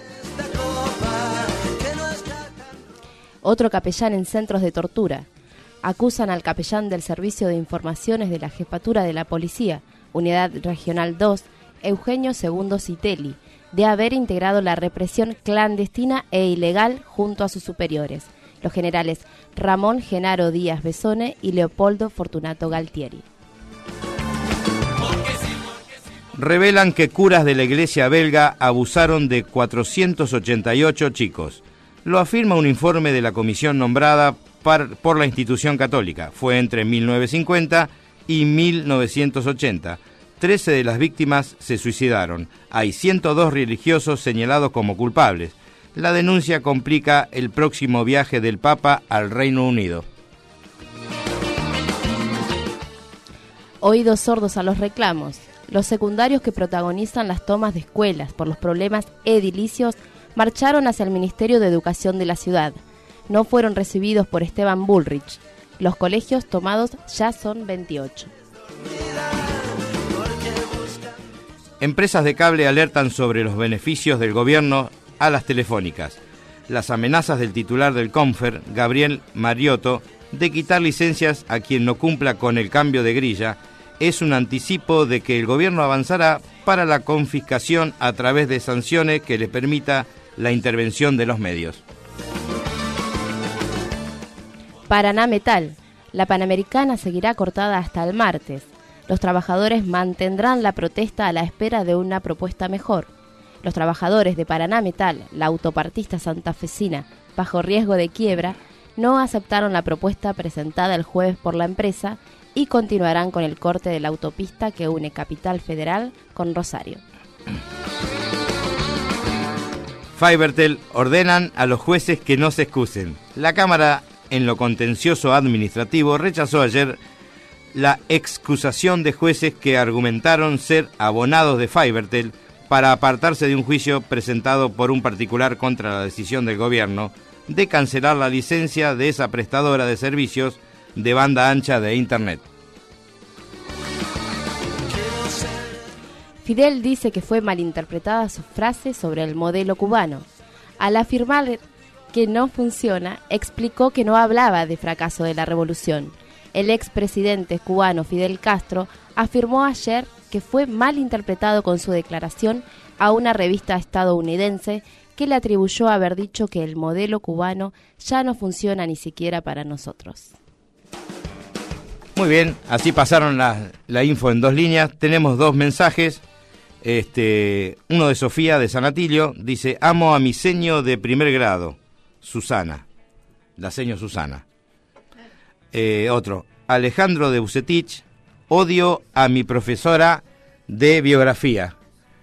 Otro capellán en centros de tortura. Acusan al capellán del Servicio de Informaciones de la Jefatura de la Policía, Unidad Regional dos, Eugenio Segundo Citelli, de haber integrado la represión clandestina e ilegal junto a sus superiores, los generales Ramón Genaro Díaz Besone y Leopoldo Fortunato Galtieri. Revelan que curas de la iglesia belga abusaron de cuatrocientos ochenta y ocho chicos. Lo afirma un informe de la comisión nombrada par, por la institución católica. Fue entre mil novecientos cincuenta y mil novecientos ochenta. Trece de las víctimas se suicidaron. Hay ciento dos religiosos señalados como culpables. La denuncia complica el próximo viaje del Papa al Reino Unido. Oídos sordos a los reclamos. Los secundarios que protagonizan las tomas de escuelas por los problemas edilicios marcharon hacia el Ministerio de Educación de la ciudad. No fueron recibidos por Esteban Bullrich. Los colegios tomados ya son veintiocho. Empresas de cable alertan sobre los beneficios del gobierno a las telefónicas. Las amenazas del titular del Confer, Gabriel Mariotto, de quitar licencias a quien no cumpla con el cambio de grilla, es un anticipo de que el gobierno avanzará para la confiscación a través de sanciones que le permita la intervención de los medios. Paraná Metal. La Panamericana seguirá cortada hasta el martes. Los trabajadores mantendrán la protesta a la espera de una propuesta mejor. Los trabajadores de Paraná Metal, la autopartista santafesina, bajo riesgo de quiebra, no aceptaron la propuesta presentada el jueves por la empresa y continuarán con el corte de la autopista que une Capital Federal con Rosario. Fivertel ordenan a los jueces que no se excusen. La Cámara, en lo contencioso administrativo, rechazó ayer la excusación de jueces que argumentaron ser abonados de Fivertel para apartarse de un juicio presentado por un particular contra la decisión del gobierno de cancelar la licencia de esa prestadora de servicios de banda ancha de Internet. Fidel dice que fue malinterpretada su frase sobre el modelo cubano. Al afirmar que no funciona, explicó que no hablaba de fracaso de la revolución. El expresidente cubano Fidel Castro afirmó ayer que fue malinterpretado con su declaración a una revista estadounidense que le atribuyó haber dicho que el modelo cubano ya no funciona ni siquiera para nosotros. Muy bien, así pasaron la, la info en dos líneas. Tenemos dos mensajes. Este, uno de Sofía de San Atilio, dice: amo a mi seño de primer grado, Susana, la seño Susana. Eh, otro, Alejandro de Bucetich: odio a mi profesora de biografía.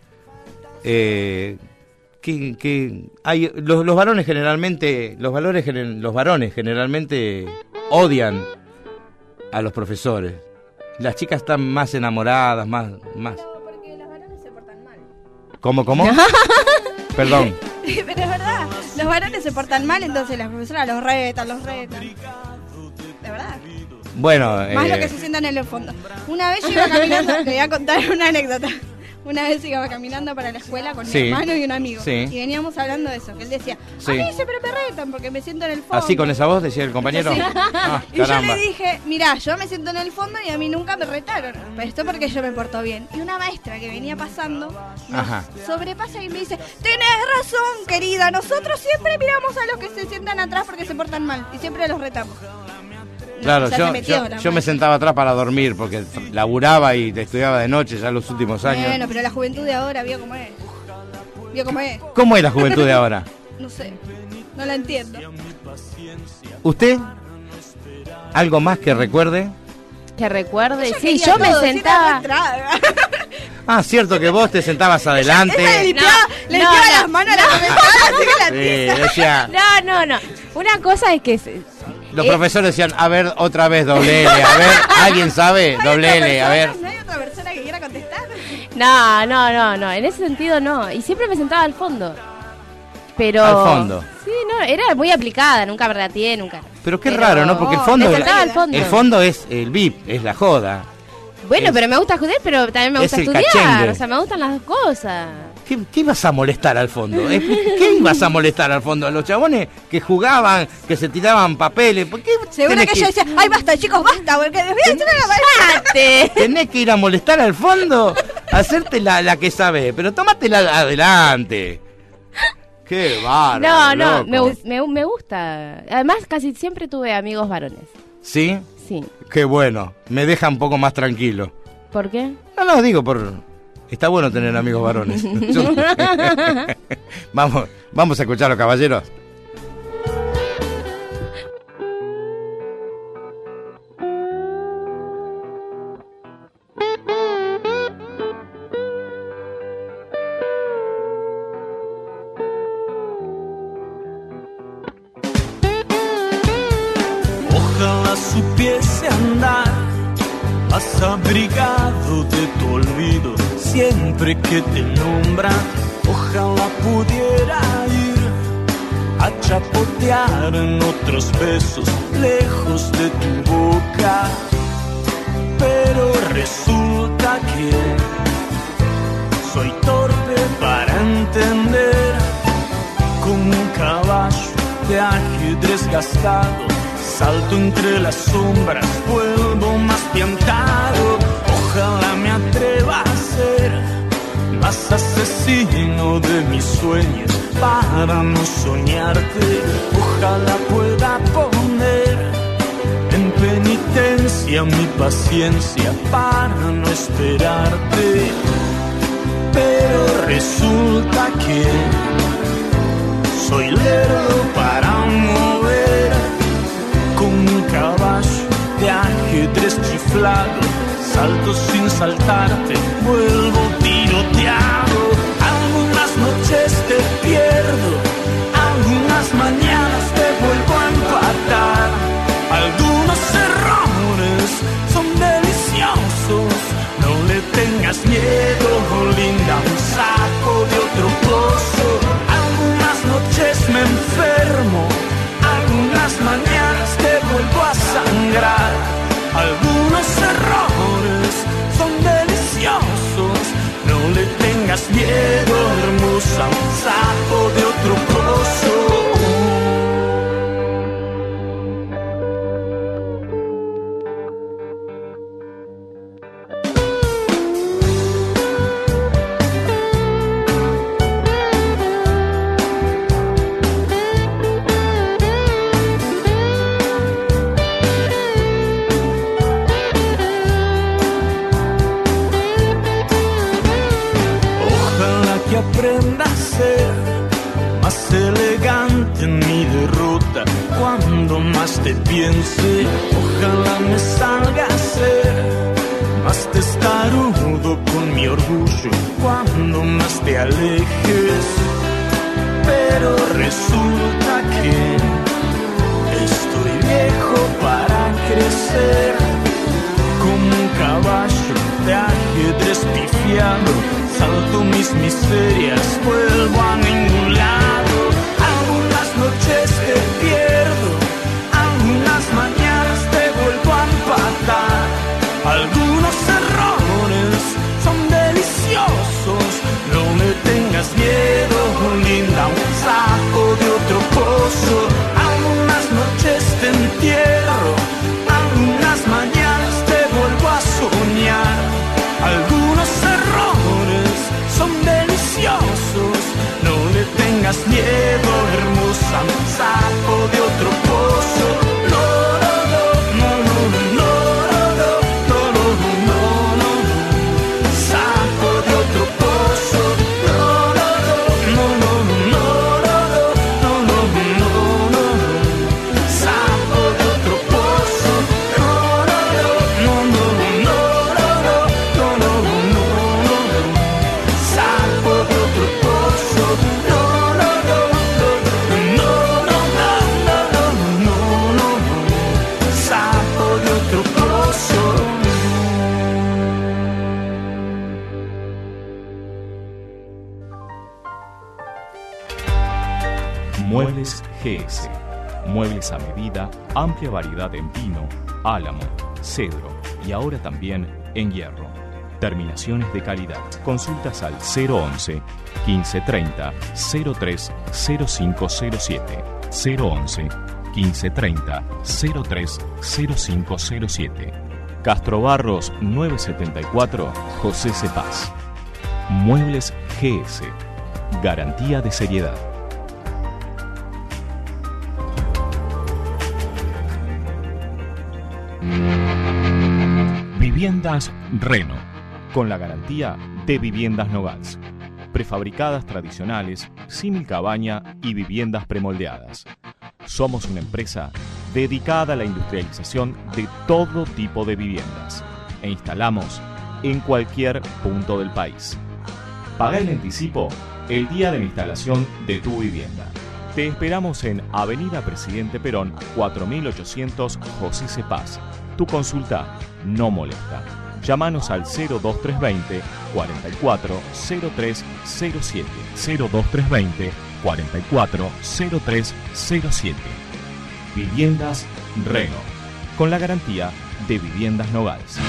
Eh, que, que hay los, los varones generalmente, los valores los varones generalmente odian a los profesores. Las chicas están más enamoradas, más, más. ¿Cómo, cómo? Perdón. Pero es verdad, los varones se portan mal, entonces las profesoras los retan, los retan. De verdad. Bueno, más eh... lo que se sientan en el fondo. Una vez yo iba caminando, te voy a contar una anécdota. Una vez iba caminando para la escuela con sí, mi hermano y un amigo. Sí. Y veníamos hablando de eso, que él decía, sí. a mí siempre me retan porque me siento en el fondo. ¿Así con esa voz decía el compañero? Sí. Ah, y yo le dije, mirá, yo me siento en el fondo y a mí nunca me retaron. Pero esto porque yo me porto bien. Y una maestra que venía pasando nos Ajá. sobrepasa y me dice, tenés razón, querida, nosotros siempre miramos a los que se sientan atrás porque se portan mal y siempre los retamos. Claro, O sea, yo, te metió yo, la yo me mano. sentaba atrás para dormir porque laburaba y estudiaba de noche ya los últimos años. Bueno, pero la juventud de ahora, vio cómo es. Vio cómo es. ¿Cómo es la juventud de ahora? No sé. No la entiendo. ¿Usted? ¿Algo más que recuerde? Que recuerde, Ella sí, quería yo me todo, si era sentaba. re traga. Ah, cierto que vos te sentabas Ella le adelante. limpiaba, le no, limpiaba no. las manos a la ventana, así que la Sí, decía, No, no, no. Una cosa es que se- los eh, profesores decían, a ver, otra vez, doble L, a ver, ¿alguien sabe? ¿No hay Doble otra L, a persona? ver. ¿No hay otra persona que quiera contestar? No, no, no, no. En ese sentido no. Y siempre me sentaba al fondo. Pero. Al fondo. Sí, no, era muy aplicada, nunca regateé, nunca. Pero qué Pero- raro, ¿no? Porque el Oh, fondo, me sentaba al fondo. el fondo es el V I P, es la joda. Bueno, es- pero me gusta joder, pero también me es gusta el estudiar. cachengue. O sea, me gustan las dos cosas. ¿Qué, qué ibas a molestar al fondo? ¿Eh? ¿Qué ibas a molestar al fondo? A los chabones que jugaban, que se tiraban papeles. ¿Por qué Seguro tenés que ella decía, ay basta chicos, basta, porque les voy a echar a la maestra. ¡Mate! tenés que ir a molestar al fondo? Hacerte la, la que sabés, pero tómatela adelante. Qué bárbaro. No, no, loco. me, gu- me, me gusta. Además, casi siempre tuve amigos varones. ¿Sí? Sí. Qué bueno. Me deja un poco más tranquilo. ¿Por qué? No, no, digo por... Está bueno tener amigos varones. Yo- vamos, vamos a escucharlo, caballeros. Ojalá supiese andar más abrigado de tu olvido siempre que te nombran. Ojalá pudiera ir a chapotear en otros besos lejos de tu boca. Pero resulta que soy torpe para entender. Como un caballo de ajedrez gastado, salto entre las sombras, vuelvo más piantado. Ojalá me atreva a ser más asesino de mis sueños para no soñarte. Ojalá pueda poner en penitencia mi paciencia para no esperarte. Pero resulta que soy lerdo para mover como un caballo de ajedrez chiflado. Salto sin saltarte, vuelvo tiroteado. Algunas noches te pierdo, algunas mañanas te vuelvo a empatar. Algunos errores son deliciosos, no le tengas miedo, linda, un saco de otro pozo. Algunas noches me enfermo, algunas mañanas te vuelvo a sangrar. Algunos errores son deliciosos, no le tengas miedo, hermosa, un saco de otro pozo. Que aprenda a ser más elegante en mi derrota cuando más te piense. Ojalá me salga a ser más testarudo con mi orgullo cuando más te alejes. Pero resulta que estoy viejo para crecer como un caballo de ajedrez pifiado. Salto mis miserias, vuelvo a ningún lado. Algunas noches te pierdo, algunas mañanas te vuelvo a empatar. Algunos errores son deliciosos, no me tengas miedo, linda, un saco de otro pozo. Algunas noches te entierro, algunas mañanas te vuelvo a soñar. Algunos errores son deliciosos, Muebles G S. Muebles a medida, amplia variedad en pino, álamo, cedro y ahora también en hierro. Terminaciones de calidad. Consultas al cero once, quince treinta, cero tres cero cinco cero siete. cero once, quince treinta, cero tres cero cinco cero siete. Castro Barros novecientos setenta y cuatro, José Cepaz. Muebles G S. Garantía de seriedad. Viviendas Reno, con la garantía de Viviendas Nogales. Prefabricadas tradicionales, símil cabaña y viviendas premoldeadas. Somos una empresa dedicada a la industrialización de todo tipo de viviendas e instalamos en cualquier punto del país. Paga el anticipo el día de la instalación de tu vivienda. Te esperamos en Avenida Presidente Perón, cuatro mil ochocientos, José Cepaz. Tu consulta no molesta. Llámanos al cero dos tres veinte, cuarenta y cuatro, cero tres cero siete. cero dos tres veinte, cuarenta y cuatro, cero tres cero siete. Viviendas Reno, con la garantía de Viviendas Nogales.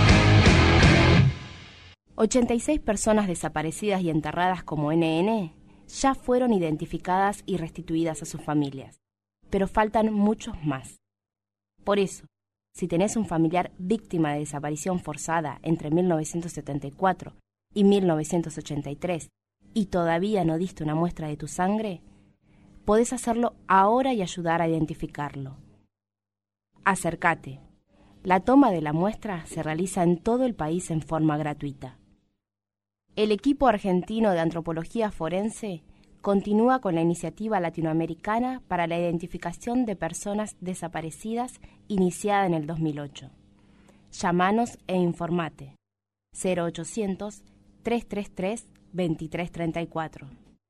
ochenta y seis personas desaparecidas y enterradas como N N ya fueron identificadas y restituidas a sus familias, pero faltan muchos más. Por eso, si tenés un familiar víctima de desaparición forzada entre mil novecientos setenta y cuatro y mil novecientos ochenta y tres y todavía no diste una muestra de tu sangre, podés hacerlo ahora y ayudar a identificarlo. Acércate. La toma de la muestra se realiza en todo el país en forma gratuita. El equipo argentino de antropología forense continúa con la iniciativa latinoamericana para la identificación de personas desaparecidas iniciada en el dos mil ocho. Llámanos e informate. cero ochocientos, trescientos treinta y tres, veintitrés treinta y cuatro.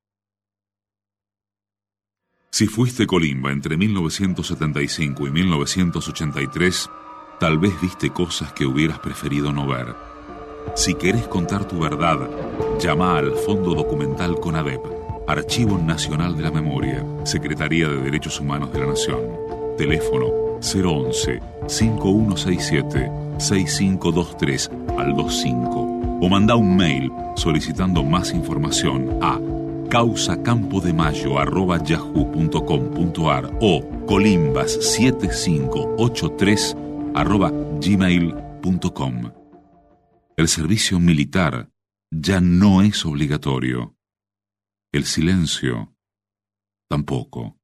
Si fuiste colimba entre mil novecientos setenta y cinco y mil novecientos ochenta y tres, tal vez viste cosas que hubieras preferido no ver. Si querés contar tu verdad, llama al Fondo Documental CONADEP, Archivo Nacional de la Memoria, Secretaría de Derechos Humanos de la Nación. Teléfono cero once, cinco uno seis siete, seis cinco dos tres al veinticinco o manda un mail solicitando más información a causacampoDeMayo arroba yahoo punto com punto ar o colimbas siete cinco ocho tres arroba gmail punto com. El servicio militar ya no es obligatorio. El silencio tampoco.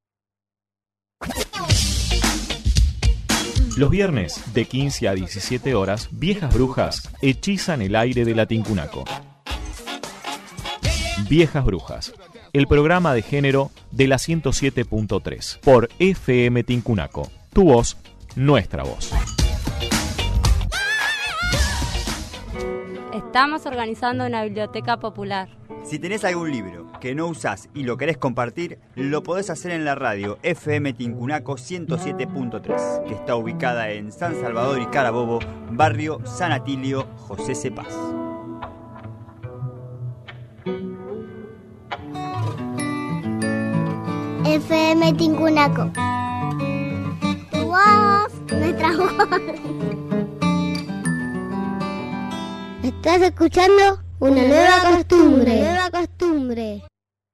Los viernes, de quince a diecisiete horas, Viejas Brujas hechizan el aire de la Tincunaco. Viejas Brujas, el programa de género de la ciento siete punto tres, por F M Tincunaco. Tu voz, nuestra voz. Estamos organizando una biblioteca popular. Si tenés algún libro que no usás y lo querés compartir, lo podés hacer en la radio F M Tincunaco ciento siete punto tres, que está ubicada en San Salvador y Carabobo, barrio San Atilio, José Cepaz. F M Tincunaco. Tu voz, nuestra voz. Estás escuchando una nueva costumbre. Una nueva costumbre.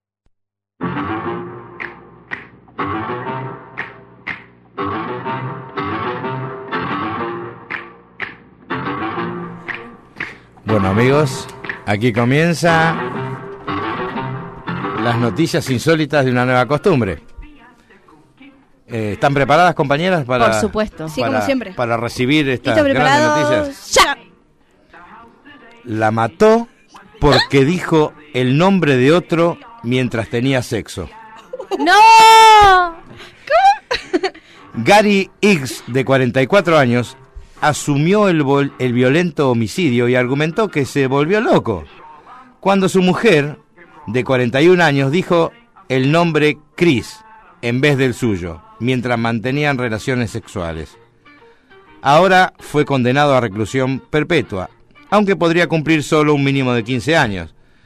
Bueno, amigos, aquí comienza las noticias insólitas de una nueva costumbre. Eh, ¿Están preparadas, compañeras, para, por supuesto, sí, para, como siempre, para recibir estas ¿Listo, grandes noticias? ¡Ya! La mató porque dijo el nombre de otro mientras tenía sexo. ¡No! ¿Cómo? Gary Higgs, de cuarenta y cuatro años, asumió el, vol- el violento homicidio y argumentó que se volvió loco cuando su mujer, de cuarenta y un años, dijo el nombre Chris en vez del suyo, mientras mantenían relaciones sexuales. Ahora fue condenado a reclusión perpetua, aunque podría cumplir solo un mínimo de quince años.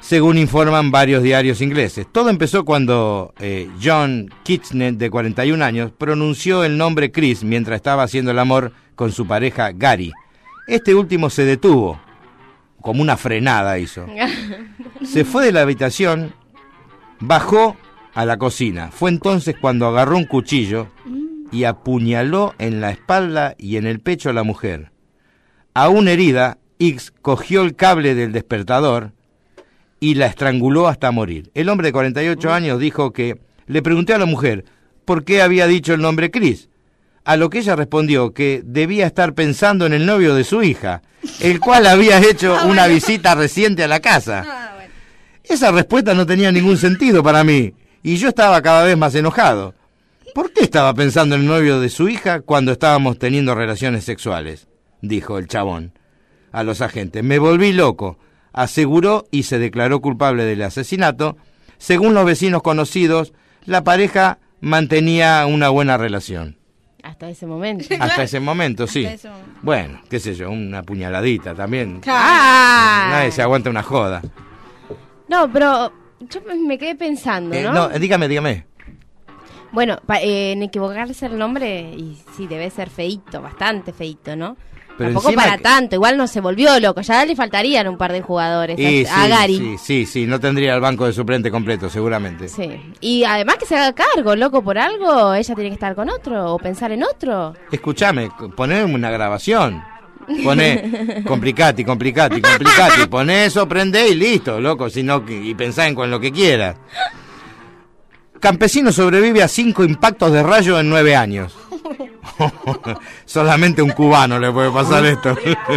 según informan varios diarios ingleses. Todo empezó cuando eh, John Kitchener, de cuarenta y un años, pronunció el nombre Chris mientras estaba haciendo el amor con su pareja Gary. Este último se detuvo, como una frenada hizo. Se fue de la habitación, bajó a la cocina. Fue entonces cuando agarró un cuchillo y apuñaló en la espalda y en el pecho a la mujer. Aún herida, X cogió el cable del despertador y la estranguló hasta morir. El hombre de cuarenta y ocho años dijo que le pregunté a la mujer por qué había dicho el nombre Chris, a lo que ella respondió que debía estar pensando en el novio de su hija, el cual había hecho una visita reciente a la casa. Esa respuesta no tenía ningún sentido para mí, y yo estaba cada vez más enojado. ¿Por qué estaba pensando en el novio de su hija cuando estábamos teniendo relaciones sexuales?, dijo el chabón a los agentes. Me volví loco, aseguró, y se declaró culpable del asesinato. Según los vecinos conocidos, la pareja mantenía una buena relación. Hasta ese momento. Hasta ese momento, sí. Hasta ese momento. Bueno, qué sé yo, una puñaladita también. ¡Ah! Nadie se aguanta una joda. No, pero yo me quedé pensando, Eh, ¿no? no, dígame, dígame. Bueno, pa- eh, en equivocarse el nombre, y sí, debe ser feíto, bastante feíto, ¿no? Pero Tampoco encima para que- tanto, igual no se volvió loco, ya le faltarían un par de jugadores Y a, a sí, Gary. sí, sí, sí, no tendría el banco de suplente completo, seguramente. Sí. Y además que se haga cargo, loco, por algo, ella tiene que estar con otro o pensar en otro. Escuchame, poné una grabación. Poné complicati, complicati, complicati. Poné eso, prendé y listo, loco. Sino que, y pensá en con lo que quieras. Campesino sobrevive a cinco impactos de rayo en nueve años. Solamente un cubano le puede pasar esto.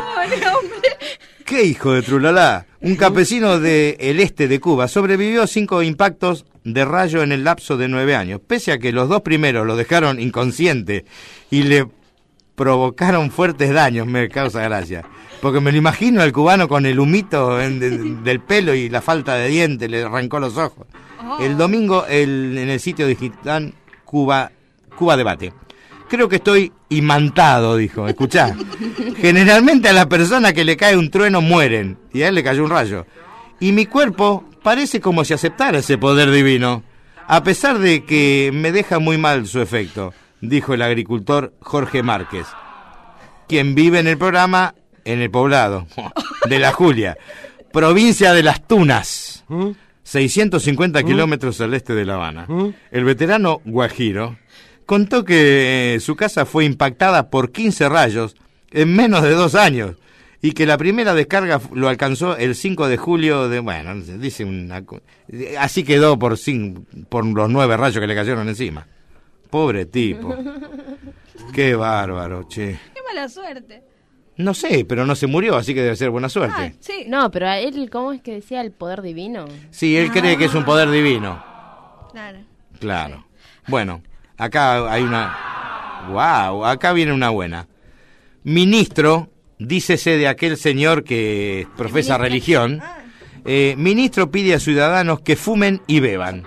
¿Qué hijo de trulala? Un campesino del este de Cuba sobrevivió a cinco impactos de rayo en el lapso de nueve años. Pese a que los dos primeros lo dejaron inconsciente y le provocaron fuertes daños, me causa gracia. Porque me lo imagino al cubano con el humito en- de- del pelo y la falta de dientes, le arrancó los ojos. El domingo el- en el sitio digital Cuba, Cuba Debate. Creo que estoy imantado, dijo. Escuchá. Generalmente a la persona que le cae un trueno mueren, y a él le cayó un rayo. Y mi cuerpo parece como si aceptara ese poder divino, a pesar de que me deja muy mal su efecto, dijo el agricultor Jorge Márquez, quien vive en el programa en el poblado de La Julia, provincia de Las Tunas, seiscientos cincuenta kilómetros al este de La Habana. El veterano guajiro contó que su casa fue impactada por quince rayos en menos de dos años y que la primera descarga lo alcanzó el cinco de julio de, bueno, dice una, co- así quedó por, cin- por los nueve rayos que le cayeron encima. Pobre tipo. Qué bárbaro, che. Qué mala suerte. No sé, pero no se murió, así que debe ser buena suerte. Sí. No, pero a él, ¿cómo es que decía el poder divino? Sí, él cree que es un poder divino. Claro. Claro. Bueno, acá hay una... Wow, acá viene una buena. Ministro, dícese de aquel señor que profesa religión, eh, ministro pide a ciudadanos que fumen y beban.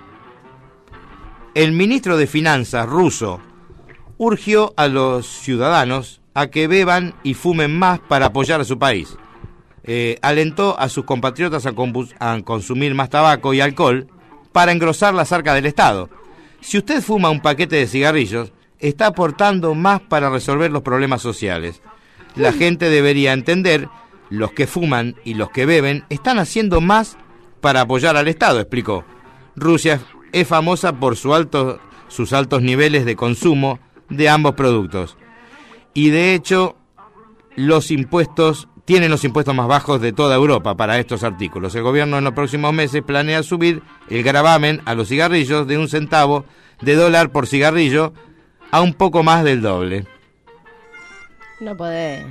El ministro de Finanzas ruso urgió a los ciudadanos a que beban y fumen más para apoyar a su país. Eh, alentó a sus compatriotas a, compus- a consumir más tabaco y alcohol para engrosar las arcas del Estado. Si usted fuma un paquete de cigarrillos, está aportando más para resolver los problemas sociales. La gente debería entender, los que fuman y los que beben están haciendo más para apoyar al Estado, explicó. Rusia es famosa por su alto, sus altos niveles de consumo de ambos productos. Y de hecho, los impuestos tienen los impuestos más bajos de toda Europa para estos artículos. El gobierno en los próximos meses planea subir el gravamen a los cigarrillos de un centavo de dólar por cigarrillo a un poco más del doble. No podés.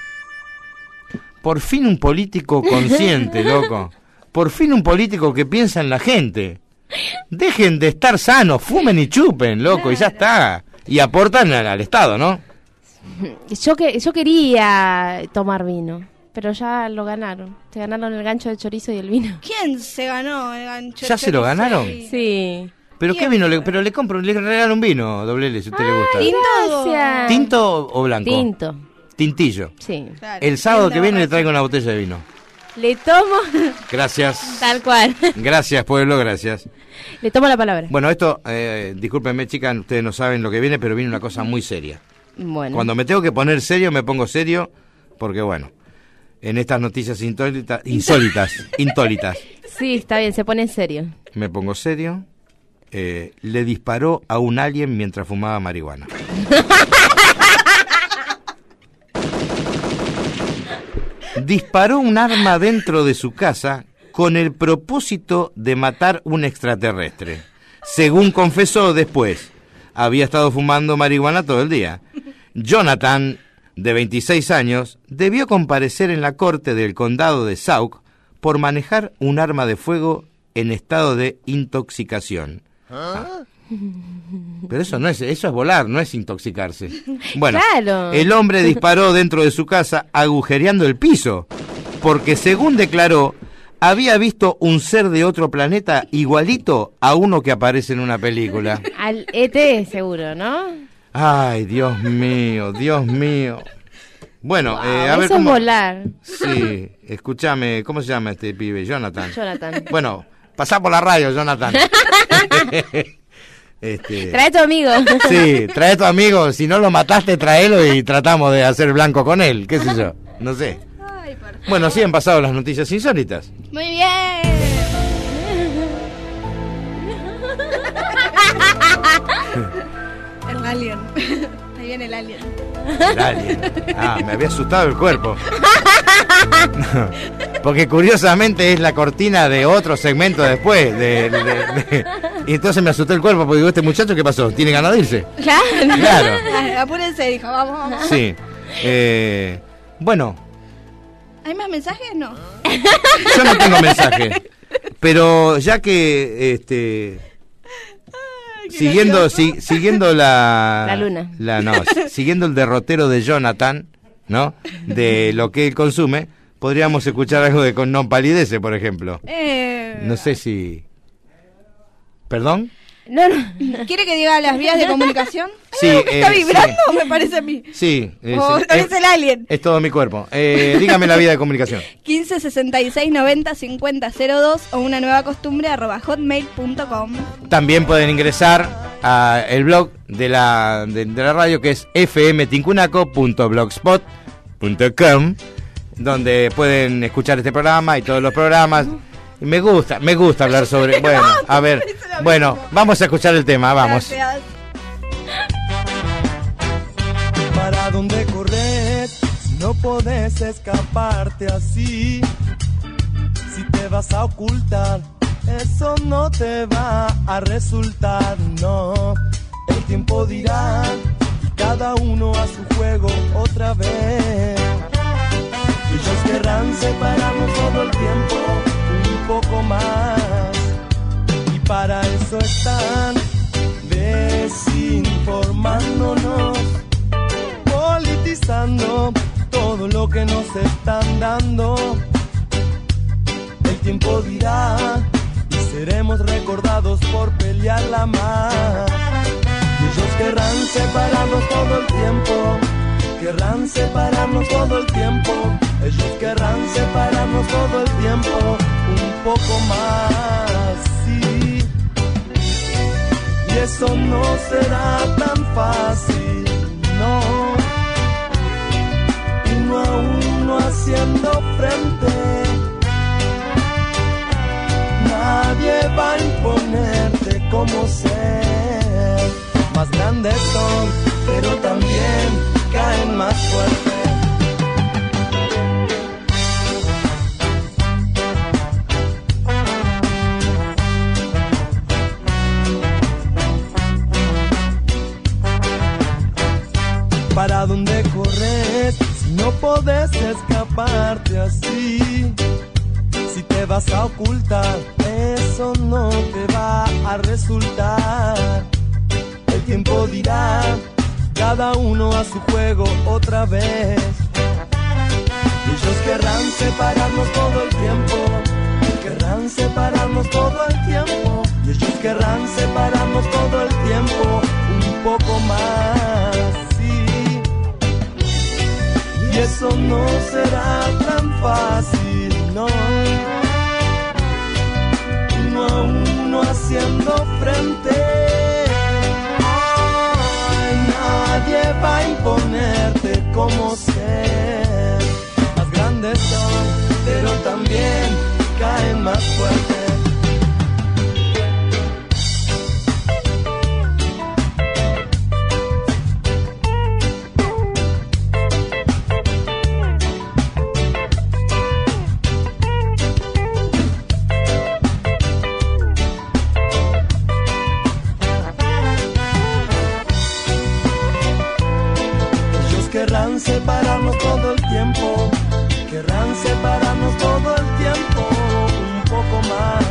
Por fin un político consciente, loco. Por fin un político que piensa en la gente. Dejen de estar sanos, fumen y chupen, loco, y ya está. Y aportan al, al Estado, ¿no? Yo que yo quería tomar vino, pero ya lo ganaron. Se ganaron el gancho de chorizo y el vino. ¿Quién se ganó el gancho? ¿Ya se lo ganaron? Sí. ¿Pero qué vino? Le, pero le compro, le regalo un vino, doble L, si a usted le gusta. Gracias. ¿Tinto o blanco? Tinto. Tintillo. Sí. Claro. El sábado que Tinto viene le borracho. traigo una botella de vino. Le tomo... Gracias. Tal cual. Gracias, pueblo, gracias. Le tomo la palabra. Bueno, esto, eh, discúlpenme, chicas, ustedes no saben lo que viene, pero viene una cosa muy seria. Bueno. Cuando me tengo que poner serio, me pongo serio, porque bueno, en estas noticias insólitas, insólitas, intólitas, Sí, está bien, se pone en serio. me pongo serio. Eh, le disparó a un alien mientras fumaba marihuana. Disparó un arma dentro de su casa con el propósito de matar un extraterrestre. Según confesó después, había estado fumando marihuana todo el día. Jonathan, de veintiséis años, debió comparecer en la corte del condado de Sauk por manejar un arma de fuego en estado de intoxicación. Ah. Pero eso no es, eso es volar, no es intoxicarse. Bueno, claro. El hombre disparó dentro de su casa agujereando el piso, porque según declaró, había visto un ser de otro planeta igualito a uno que aparece en una película. Al E T seguro, ¿no? Ay, Dios mío, Dios mío. Bueno, Wow, eh, a ver eso cómo... es volar. Sí, escúchame, ¿cómo se llama este pibe? Jonathan. Jonathan. Bueno, pasá por la radio, Jonathan. Este... Trae a tu amigo. Sí, trae a tu amigo. Si no lo mataste, tráelo y tratamos de hacer blanco con él. ¿Qué sé yo? No sé. Ay, por... Bueno, sí han pasado las noticias insólitas. Muy bien. El alien. Ahí viene el alien. El alien. Ah, me había asustado el cuerpo. Porque curiosamente es la cortina de otro segmento después. De, de, de... Y entonces me asustó el cuerpo porque digo, ¿este muchacho qué pasó? ¿Tiene ganas de irse? Claro. Claro. Ay, apúrense, dijo, vamos, vamos. Sí. Eh, bueno, ¿Hay más mensajes? No. yo no tengo mensaje. Pero ya que este siguiendo si, siguiendo la La luna. la no, siguiendo el derrotero de Jonathan, ¿no? De lo que él consume, podríamos escuchar algo de Con non palidece, por ejemplo. Eh... No sé si ¿Perdón? No, no. ¿Quiere que diga las vías de comunicación? Sí, Ay, ¿está eh, vibrando? sí. Me parece a mí. Sí, es, O es- es el alien. es todo mi cuerpo. Eh, dígame la vía de comunicación. quince sesenta y seis noventa cincuenta cero dos o una nueva costumbre arroba hotmail punto com. También pueden ingresar a el blog de la, de, de la radio, que es f m tincunaco punto blogspot punto com, donde pueden escuchar este programa y todos los programas. Y me gusta, me gusta hablar sobre... Bueno, a ver, bueno, vamos a escuchar el tema, vamos. Gracias. ¿Para dónde correr? Si no podés escaparte así. Si te vas a ocultar, eso no te va a resultar, no. El tiempo dirá, cada uno a su juego otra vez. Ellos querrán separarnos todo el tiempo, un poco más. Y para eso están desinformándonos, politizando todo lo que nos están dando. El tiempo dirá y seremos recordados por pelearla más. Y ellos querrán separarnos todo el tiempo, querrán separarnos todo el tiempo. Ellos querrán separarnos todo el tiempo, un poco más, sí. Y eso no será tan fácil, no. Uno a uno haciendo frente. Nadie va a imponerte cómo ser. Más grandes son, pero también caen más fuerte. ¿Para dónde corres si no podés escaparte así? Si te vas a ocultar, eso no te va a resultar. El tiempo dirá, cada uno a su juego otra vez. Ellos querrán separarnos todo el tiempo, querrán separarnos todo el tiempo. Y ellos querrán separarnos todo el tiempo, un poco más, sí. Y eso no será tan fácil, no. más fuerte. Querrán separarnos todo el tiempo, querrán separarnos todo el tiempo, un poco más.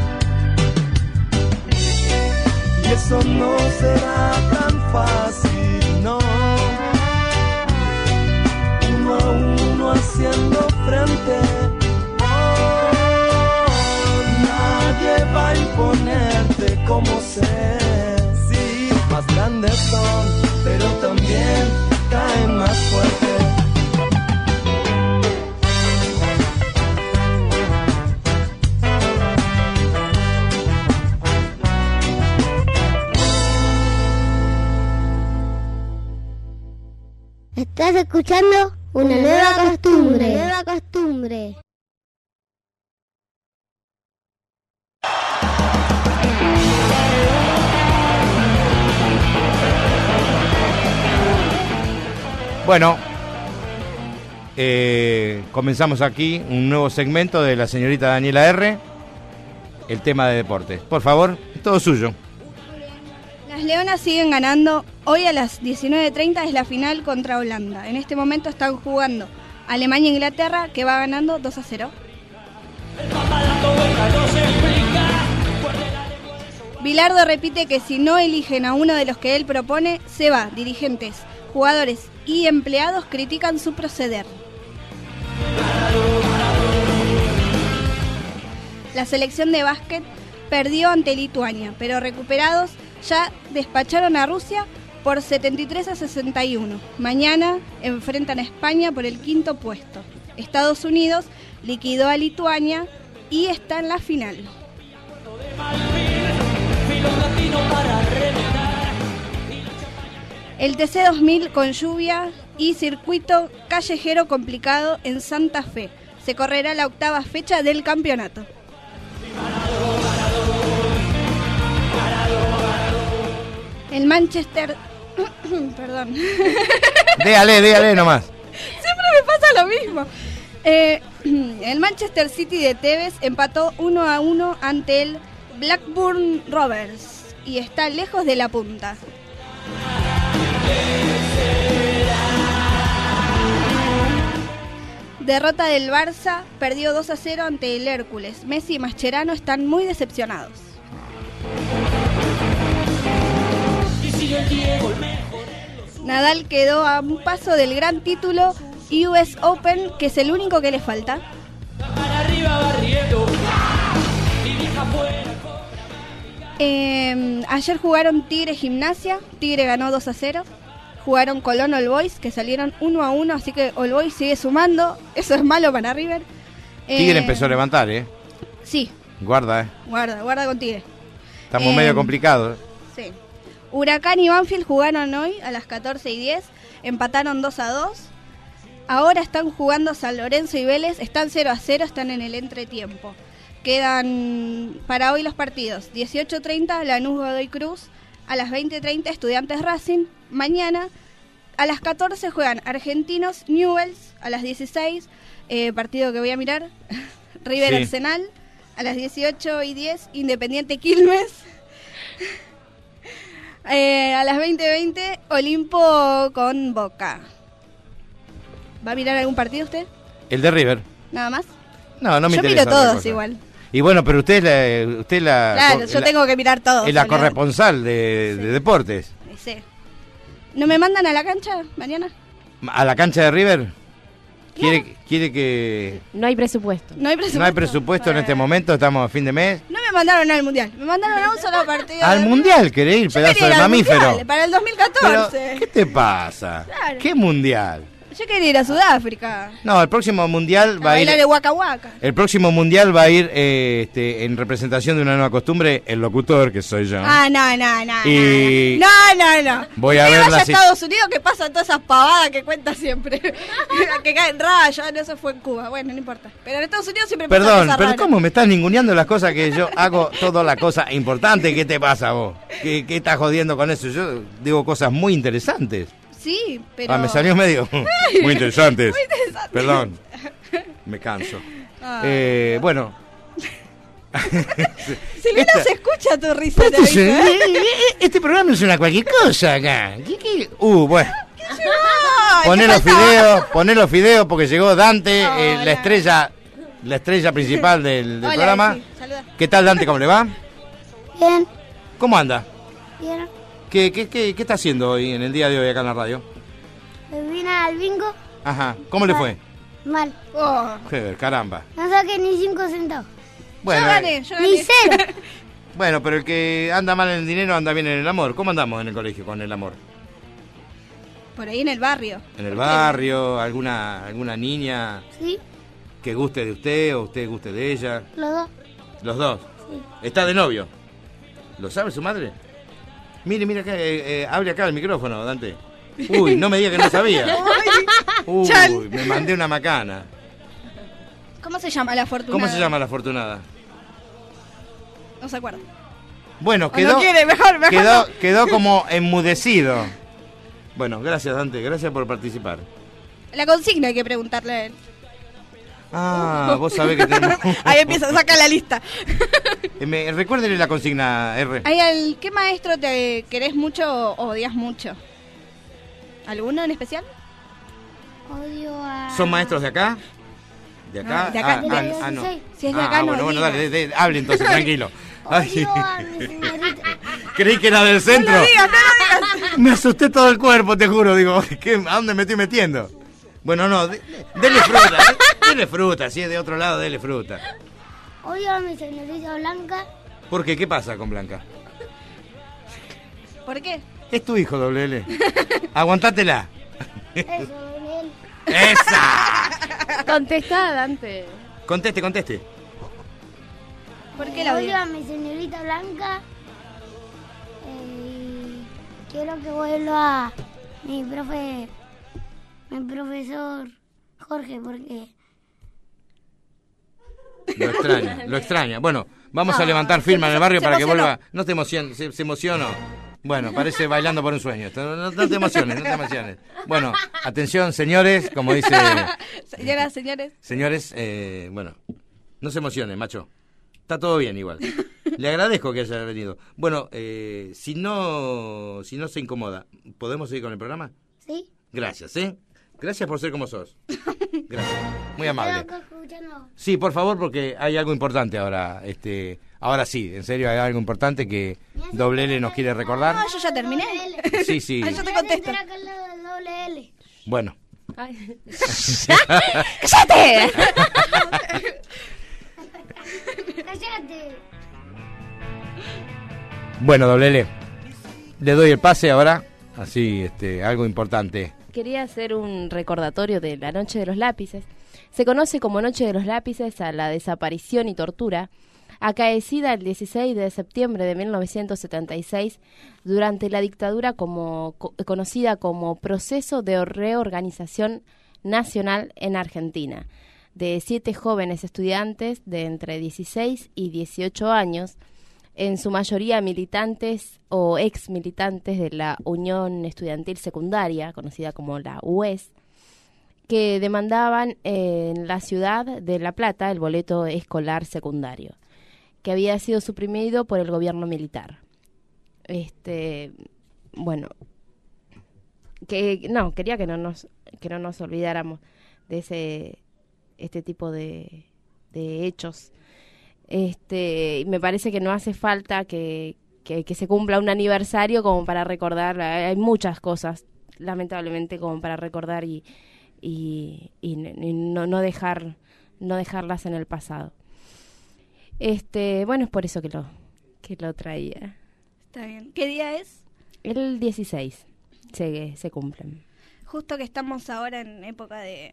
Y eso no será tan fácil, no. Uno a uno haciendo frente, oh, nadie va a imponerte como ser. Sí, más grandes son, pero también caen más fuerte. Estás escuchando una, una nueva costumbre. Una nueva costumbre. Bueno, eh, comenzamos aquí un nuevo segmento de la señorita Daniela R. El tema de deportes. Por favor, todo suyo. Las Leonas siguen ganando. Hoy a las diecinueve treinta es la final contra Holanda. En este momento están jugando Alemania e Inglaterra, que va ganando dos a cero. Bilardo repite que si no eligen a uno de los que él propone, se va. Dirigentes, jugadores y empleados critican su proceder. La selección de básquet perdió ante Lituania, pero recuperados ya despacharon a Rusia por setenta y tres a sesenta y uno. Mañana enfrentan a España por el quinto puesto. Estados Unidos liquidó a Lituania y está en la final. El T C dos mil con lluvia y circuito callejero complicado en Santa Fe. Se correrá la octava fecha del campeonato. El Manchester... Perdón. Déale, déale nomás. Siempre me pasa lo mismo. Eh, el Manchester City de Tevez empató uno a uno ante el Blackburn Rovers y está lejos de la punta. Derrota del Barça, perdió dos a cero ante el Hércules. Messi y Mascherano están muy decepcionados. Nadal quedó a un paso del gran título U S Open, que es el único que le falta. Eh, ayer jugaron Tigre Gimnasia, Tigre ganó dos a cero. Jugaron Colón All Boys, que salieron uno a uno, así que All Boys sigue sumando. Eso es malo para River. Tigre eh, empezó a levantar, ¿eh? Sí. Guarda, ¿eh? Guarda, guarda con Tigre. Estamos eh, medio complicados. Sí. Huracán y Banfield jugaron hoy a las catorce y diez, empataron dos a dos. Ahora están jugando San Lorenzo y Vélez, están cero a cero, están en el entretiempo. Quedan para hoy los partidos: dieciocho treinta Lanús Godoy Cruz, a las veinte treinta Estudiantes Racing. Mañana a las catorce juegan Argentinos Newell's, a las dieciséis, eh, partido que voy a mirar, River Sí. Arsenal, a las dieciocho y diez Independiente Quilmes. Eh, a las veinte veinte Olimpo con Boca. ¿Va a mirar algún partido usted? El de River. ¿Nada más? No, no me Yo interesa. miro otra todos cosa. igual. Y bueno, pero usted, la, usted la, Claro, la- yo tengo que mirar todos. es la Soledad. corresponsal de, de deportes. Sí. ¿No me mandan a la cancha mañana? ¿A la cancha de River? ¿Quiere, quiere que...? No hay presupuesto. No hay presupuesto. No hay presupuesto en este momento, estamos a fin de mes. No me mandaron al mundial, me mandaron a un solo partido. ¿Al mundial querés ir, Yo pedazo quería de ir al mamífero? mundial, para el dos mil catorce. Pero, ¿qué te pasa? Claro. ¿Qué mundial? Yo quería ir a Sudáfrica. No, el próximo mundial A va a ir. bailar el Waka Waka. El próximo mundial va a ir eh, este, en representación de una nueva costumbre, el locutor, que soy yo. Ah, no, no, no. Y- No, no, no. Voy a Usted ver vaya la a si- Estados Unidos que pasan todas esas pavadas que cuenta siempre. Que caen rayos, no, eso fue en Cuba. Bueno, no importa. Pero en Estados Unidos siempre pasan Perdón, cosas pero raras. ¿cómo me estás ninguneando las cosas que yo hago, todas las cosas importantes? ¿Qué te pasa vos? ¿Qué, qué estás jodiendo con eso? Yo digo cosas muy interesantes. Sí, pero... Ah, me salió medio Ay, muy interesantes. muy interesante. Perdón, me canso. Ah. Eh, bueno. Silvina, Esta- se escucha tu risa. Pero te esto es- aviso, ¿eh? eh, eh, Este programa es una cualquier cosa acá. ¿Qué- qué? Uh, bueno. Ay, Poné ¿qué los faltaba? fideos, poné los fideos porque llegó Dante, eh, Hola. la estrella, la estrella principal del, del Hola, programa. sí, saluda. ¿Qué tal, Dante? ¿Cómo le va? Bien, ¿Cómo anda? bien. ¿Qué, qué, qué, qué está haciendo hoy en el día de hoy acá en la radio? Me vine al bingo Ajá. ¿Cómo le fue? mal. Oh. Joder, caramba. No saqué ni cinco centavos. Bueno, yo gané, eh, yo gané. Ni cero. bueno, pero el que anda mal en el dinero anda bien en el amor. ¿Cómo andamos en el colegio con el amor? Por ahí en el barrio. ¿En el barrio? ¿Alguna alguna niña Sí, que guste de usted o usted guste de ella? los dos. Los dos. Sí. ¿Está de novio? ¿Lo sabe su madre? Mire, mire acá, eh, eh, abre acá el micrófono, Dante. Uy, no me diga que no sabía. Uy, Chan. me mandé una macana. ¿Cómo se llama la fortuna? ¿Cómo se llama la afortunada? No se acuerda. Bueno, O quedó, no quiere, mejor, mejor quedó, no. quedó como enmudecido. Bueno, gracias, Dante, gracias por participar. La consigna hay que preguntarle a él. Ah, vos sabés que tenemos... Ahí empieza, saca la lista. Eh, me- Recuérdele la consigna, R. ¿Hay al, ¿Qué maestro te querés mucho o odias mucho? ¿Alguno en especial? Odio a... ¿Son maestros de acá? ¿De acá? No, de acá, Ah, de ah, la ah, no. dieciséis. Si es de Ah, acá, no bueno, bueno, diga. dale, de- de- hable entonces, tranquilo. Ay, Odio a mi señorita. creí que era del centro. No lo digas, no lo digas. Me asusté todo el cuerpo, te juro. Digo, ¿qué, ¿a dónde me estoy metiendo? Bueno, no, de- dele fruta, de- dele fruta. Si es de otro lado, dele fruta. Odio a mi señorita Blanca. ¿Por qué? ¿Qué pasa con Blanca? ¿Por qué? Es tu hijo, doble L. Aguantátela. Eso, Gabriel. ¡Esa! Contestá, Dante. Conteste, conteste. ¿Por qué la Odio odias? a mi señorita Blanca. Eh, y quiero que vuelva mi profe, mi profesor Jorge, porque Lo extraña, lo extraña. Bueno, vamos a No, levantar se firma en el barrio se para que emocionó. vuelva. No te emociones, se, se emocionó. Bueno, parece bailando por un sueño. esto. No, no te emociones, no te emociones. Bueno, atención, señores, como dice... Señoras, señores. Señores, eh, bueno, no se emocionen, macho. Está todo bien igual. Le agradezco que haya venido. Bueno, eh, si no si no se incomoda, ¿podemos seguir con el programa? sí. Gracias, ¿eh? Gracias por ser como sos. Gracias. Muy amable. Quedo escuchando. Sí, por favor, porque hay algo importante ahora. Este, ahora sí, en serio, hay algo importante que Doble L nos quiere recordar. No, yo ya terminé. Sí, sí. Ah, yo te Me contesto. acá al lado del doble L. Bueno. Ay. ¡Cállate! ¡Cállate! Bueno, Doble L. Le doy el pase ahora. Así, este, algo importante. Quería hacer un recordatorio de la Noche de los Lápices. Se conoce como Noche de los Lápices a la desaparición y tortura acaecida el dieciséis de septiembre de mil novecientos setenta y seis durante la dictadura como, co- conocida como Proceso de Reorganización Nacional en Argentina, de siete jóvenes estudiantes de entre dieciséis y dieciocho años, en su mayoría militantes o ex militantes de la Unión Estudiantil Secundaria, conocida como la U E S, que demandaban en la ciudad de La Plata el boleto escolar secundario, que había sido suprimido por el gobierno militar. Este, bueno, que no, quería que no nos que no nos olvidáramos de ese este tipo de, de hechos. Este, me parece que no hace falta que, que, que se cumpla un aniversario como para recordar. Hay muchas cosas, lamentablemente, como para recordar y, y, y, y no, no dejar no dejarlas en el pasado. Este, bueno, es por eso que lo que lo traía. Está bien. ¿Qué día es? El dieciséis se, se cumplen. justo que estamos ahora en época de,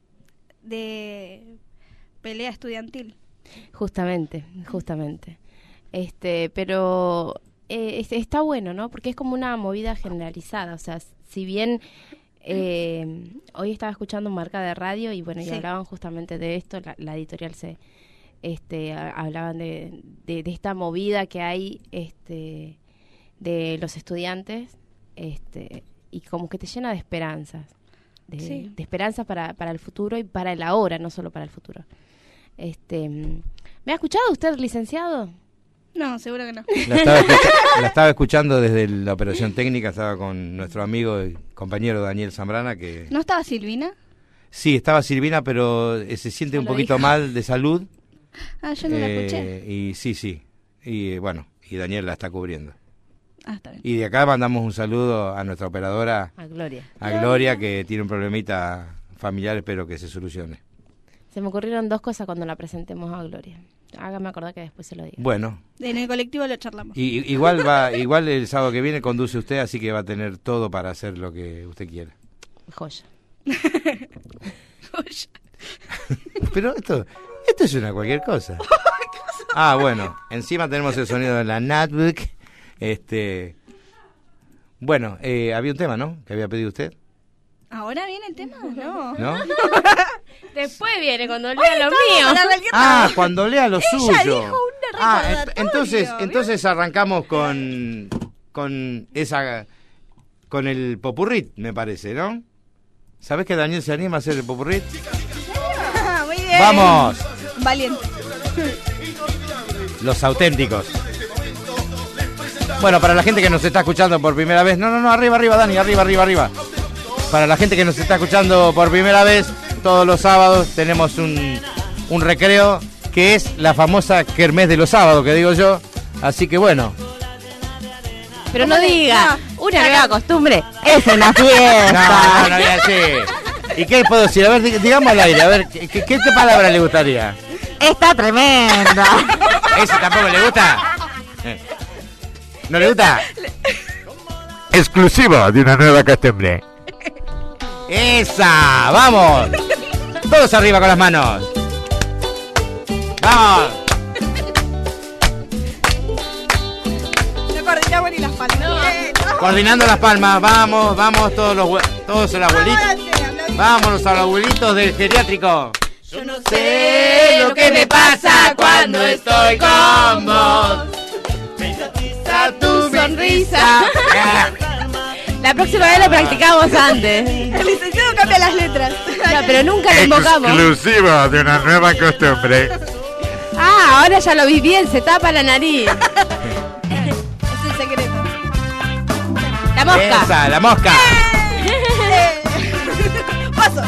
de pelea estudiantil. Justamente, justamente. Este, pero eh, es- está bueno, ¿no? Porque es como una movida generalizada. O sea, si bien eh, hoy estaba escuchando Marca de Radio y bueno, y Sí. hablaban justamente de esto, la, la editorial se, este, a- hablaban de, de, de esta movida que hay, este, de los estudiantes, este, y como que te llena de esperanzas, de, Sí. de esperanzas para, para el futuro y para el ahora, no solo para el futuro. Este, ¿me ha escuchado usted, licenciado? No, seguro que no. La estaba, escucha- la estaba escuchando desde la operación técnica, estaba con nuestro amigo y compañero Daniel Zambrana, que ¿No estaba Silvina? sí, estaba Silvina, pero eh, se siente Ya un lo poquito dijo. mal de salud. Ah, yo no la eh, escuché. Y sí, sí, y eh, bueno, y Daniel la está cubriendo. Ah, está bien. Y de acá mandamos un saludo a nuestra operadora, A Gloria. a Gloria, que tiene un problemita familiar, espero que se solucione. Se me ocurrieron dos cosas cuando la presentemos a Gloria. Hágame acordar que después se lo diga. Bueno, En el colectivo lo charlamos. y, y- igual va, igual el sábado que viene conduce usted, así que va a tener todo para hacer lo que usted quiera. Joya. Pero esto, esto es una cualquier cosa. Ah, bueno, encima tenemos el sonido de la notebook. Este, bueno, eh, había un tema, ¿no? Que había pedido usted, ¿Ahora viene el tema? No. ¿no? Después viene cuando lea lo mío. Ah, cuando lea lo Ella suyo. dijo un Ah, ent- recordatorio, entonces, ¿vio? entonces arrancamos con con esa con el popurrit, me parece, ¿no? ¿Sabés que Daniel se anima a hacer el popurrit? Ah, muy bien. ¡Vamos! Valiente. Los auténticos. Bueno, para la gente que nos está escuchando por primera vez, no, no, no, arriba, arriba, Dani, arriba, arriba, arriba. Para la gente que nos está escuchando por primera vez, todos los sábados tenemos un, un recreo que es la famosa kermés de los sábados, que digo yo. Así que bueno. Pero no ¿Cómo le- diga, no, una acá- nueva costumbre es una No, fiesta. no, no voy a decir. ¿Y qué puedo decir? A ver, di- digamos al aire, a ver, ¿qué, qué, qué palabra le gustaría? Está tremenda. ¿Ese tampoco le gusta? Eh. ¿No le gusta? Exclusiva de una nueva costumbre. ¡Esa! ¡Vamos! Todos arriba con las manos. ¡Vamos! No coordinamos ni las palmas. Eh, no. Coordinando las palmas. Vamos, vamos, todos los abue- todos los abuelitos. Vámonos a los abuelitos del geriátrico. Yo no Sé lo que me pasa cuando estoy con vos. A Tu sonrisa. La próxima vez lo practicamos antes. El licenciado cambia las letras. No, pero nunca lo invocamos. Exclusiva de una nueva costumbre. Ah, ahora ya lo vi bien, se tapa la nariz. Es el secreto. La mosca. Esa, la mosca. Eh, Paso.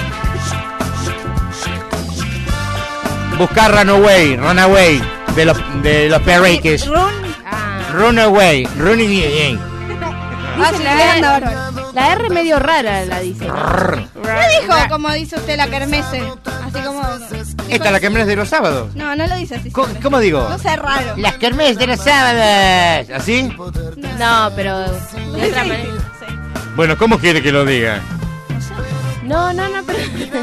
Buscar Runaway, Runaway de los de los Perreques. Run. Ah. Runaway, running bien. Ah, Dice sí, la, anda R, bárbaro. la R medio rara la dice. ¿no? No dijo como dice usted la kermese. Así como. Esta es la kermés de los sábados. No, no lo dice así. ¿Cómo, siempre. cómo digo? No sea raro. Las kermés de los sábados. ¿Así? No, pero de otra manera. Bueno, ¿cómo quiere que lo diga? No, no, no, pero.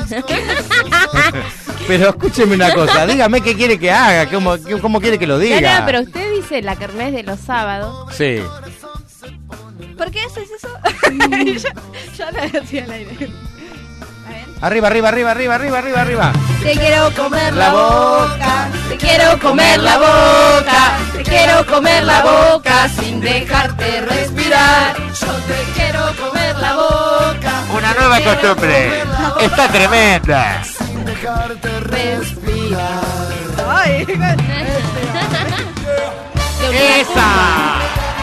Pero escúcheme una cosa, dígame qué quiere que haga, cómo, qué- cómo quiere que lo diga. No, no, pero usted dice la kermés de los sábados. Sí. ¿Por qué haces eso? yo, yo lo decía al aire. Arriba, arriba, arriba, arriba, arriba, arriba, arriba. Te quiero comer La la boca. Te quiero comer la boca. Te quiero comer la boca sin dejarte respirar. Yo te quiero comer la boca. Una nueva costumbre. Está tremenda. Sin dejarte respirar. Ay, ¡Esa!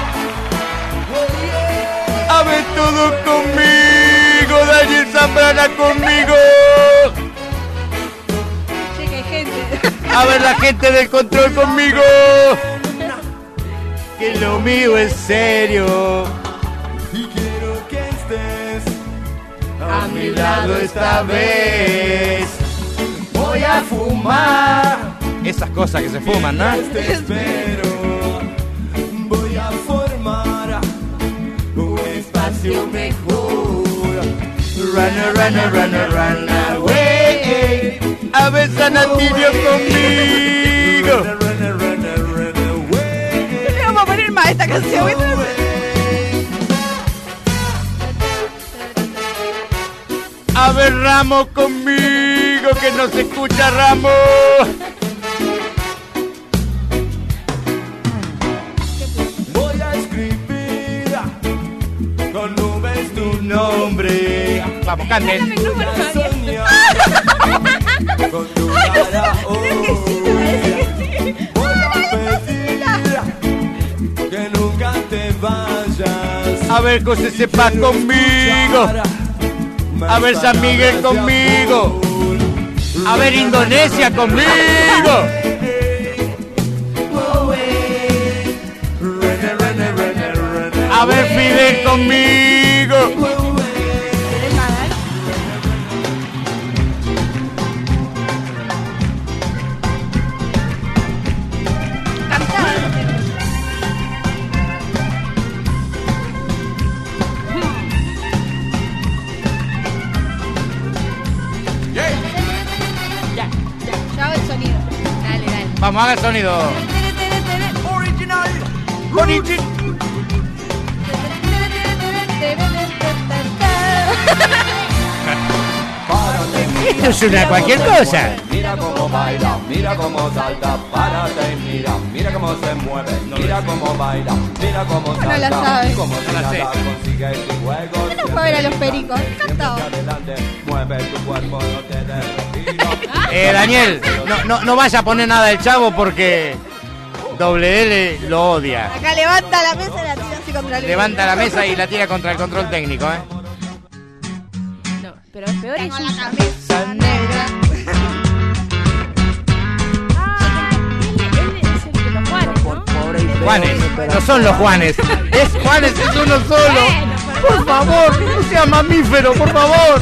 ¡Ave todo conmigo! ¡Daniel Zambrana conmigo! che, que hay gente. ¡A ver la gente del control conmigo! Que lo mío es serio. Y quiero que estés A mi lado esta vez. Voy a fumar. Esas cosas que se fuman, ¿no? te espero. Voy a formar un espacio mejor. run, run, run away. A ver San Atilio conmigo. Le vamos a poner más esta canción. A ver Ramos conmigo, que no se escucha Ramos. Voy a escribir con nubes tu nombre. Vamos, canten. Voy a soñar con tu cara hoy. Voy a pedir que nunca te vayas. A ver José Sepa conmigo. A ver San Miguel conmigo. A ver Indonesia conmigo. A ver Fidel conmigo. Vamos, haga el sonido. Original. Original. Esto es una cualquier cosa. Mira cómo baila, mira cómo salta, párate y mira, mira cómo se mueve, mira cómo baila, mira cómo salta, no la sabe. cómo No la sé. consigue su juego. ¿Qué no fue a ver a los pericos? Cantaba. Adelante, mueve tu cuerpo, no te des respiro. Eh, Daniel, no, no, no vaya a poner nada del Chavo porque doble L lo odia. Acá levanta la mesa y la tira así contra el Levanta la mesa y la tira contra el control técnico, ¿eh? No, pero es peor es Tengo la Susa. camisa negra. Ah, él, él es el de los Juanes, ¿no? Juanes, no son los Juanes. Es Juanes, es uno solo. Bueno, Por favor, no sea mamífero, por favor.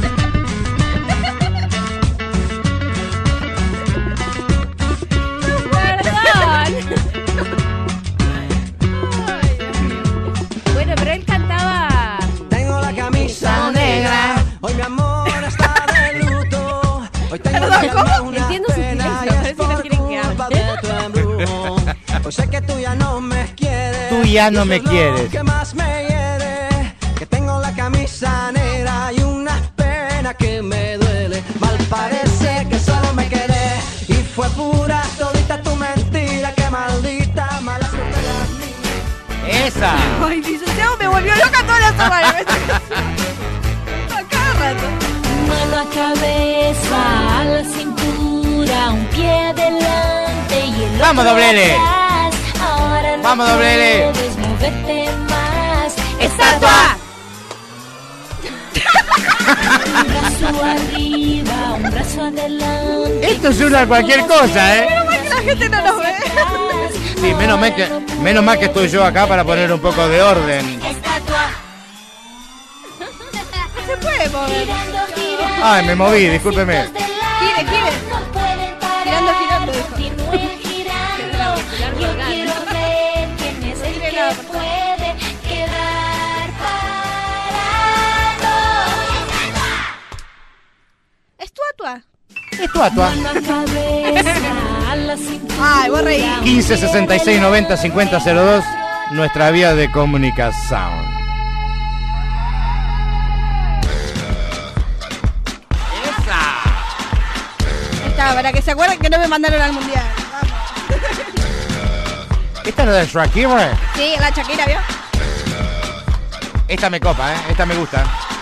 Bueno, pero él cantaba. Tengo la camisa negra, hoy mi amor está de luto. Hoy tengo Perdón, ¿cómo? una Entiendo su pena silencio, y a ver es si no por quieren que culpa hable. de tu embrujo. Hoy sé que tú ya no me quieres. Tú ya no y me eso es quieres. lo que más me hiere, que tengo la camisa negra y una pena que me duele. Mal parece que solo me quedé y fue pura todita tu mentira. Que maldita mala suerte la mía. Esa. Ay, licenciado, me volvió loca toda la semana. A cada rato. Mano a cabeza, a la cintura, un pie delante y el Vamos, otro doble L. atrás. Ahora no Vamos, doble L. puedes moverte más. ¡Estatua! Un brazo arriba, un brazo adelante. Esto es una cualquier cosa, ¿eh? Menos mal que la gente no nos ve. Sí, menos mal que, menos mal que estoy yo acá para poner un poco de orden. Estatua. No se puede mover. Girando, girando. Ay, me moví, discúlpeme. Gire, gire. No pueden parar. Girando, girando, dijo. Continúen girando. Yo quiero ver quién es el que puede quedar parado. ¿Es tu atua? Es tu atua. Mano a cabeza, a la cintura. Ay, vos reí. quince sesenta y seis noventa cincuenta cero dos, nuestra vía de comunicación. Ahí está, para que se acuerden que no me mandaron al mundial. Vamos. ¿Esta no es de Shakira? Sí, la Shakira, ¿vio? Esta me copa, ¿eh? Esta me gusta.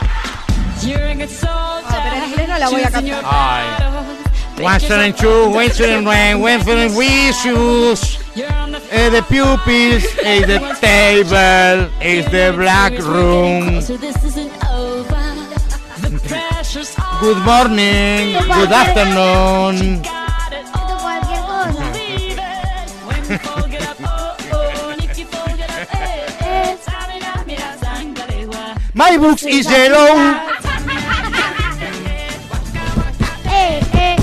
Ah, pero en inglés no la voy a cantar. Ay. One, seven, two, one, seven, one, one, seven, we shoes. Eh, the pupils, is the table, is the black room. Good morning, good afternoon. Esto es cualquier cosa. My books is yellow. Eh, eh.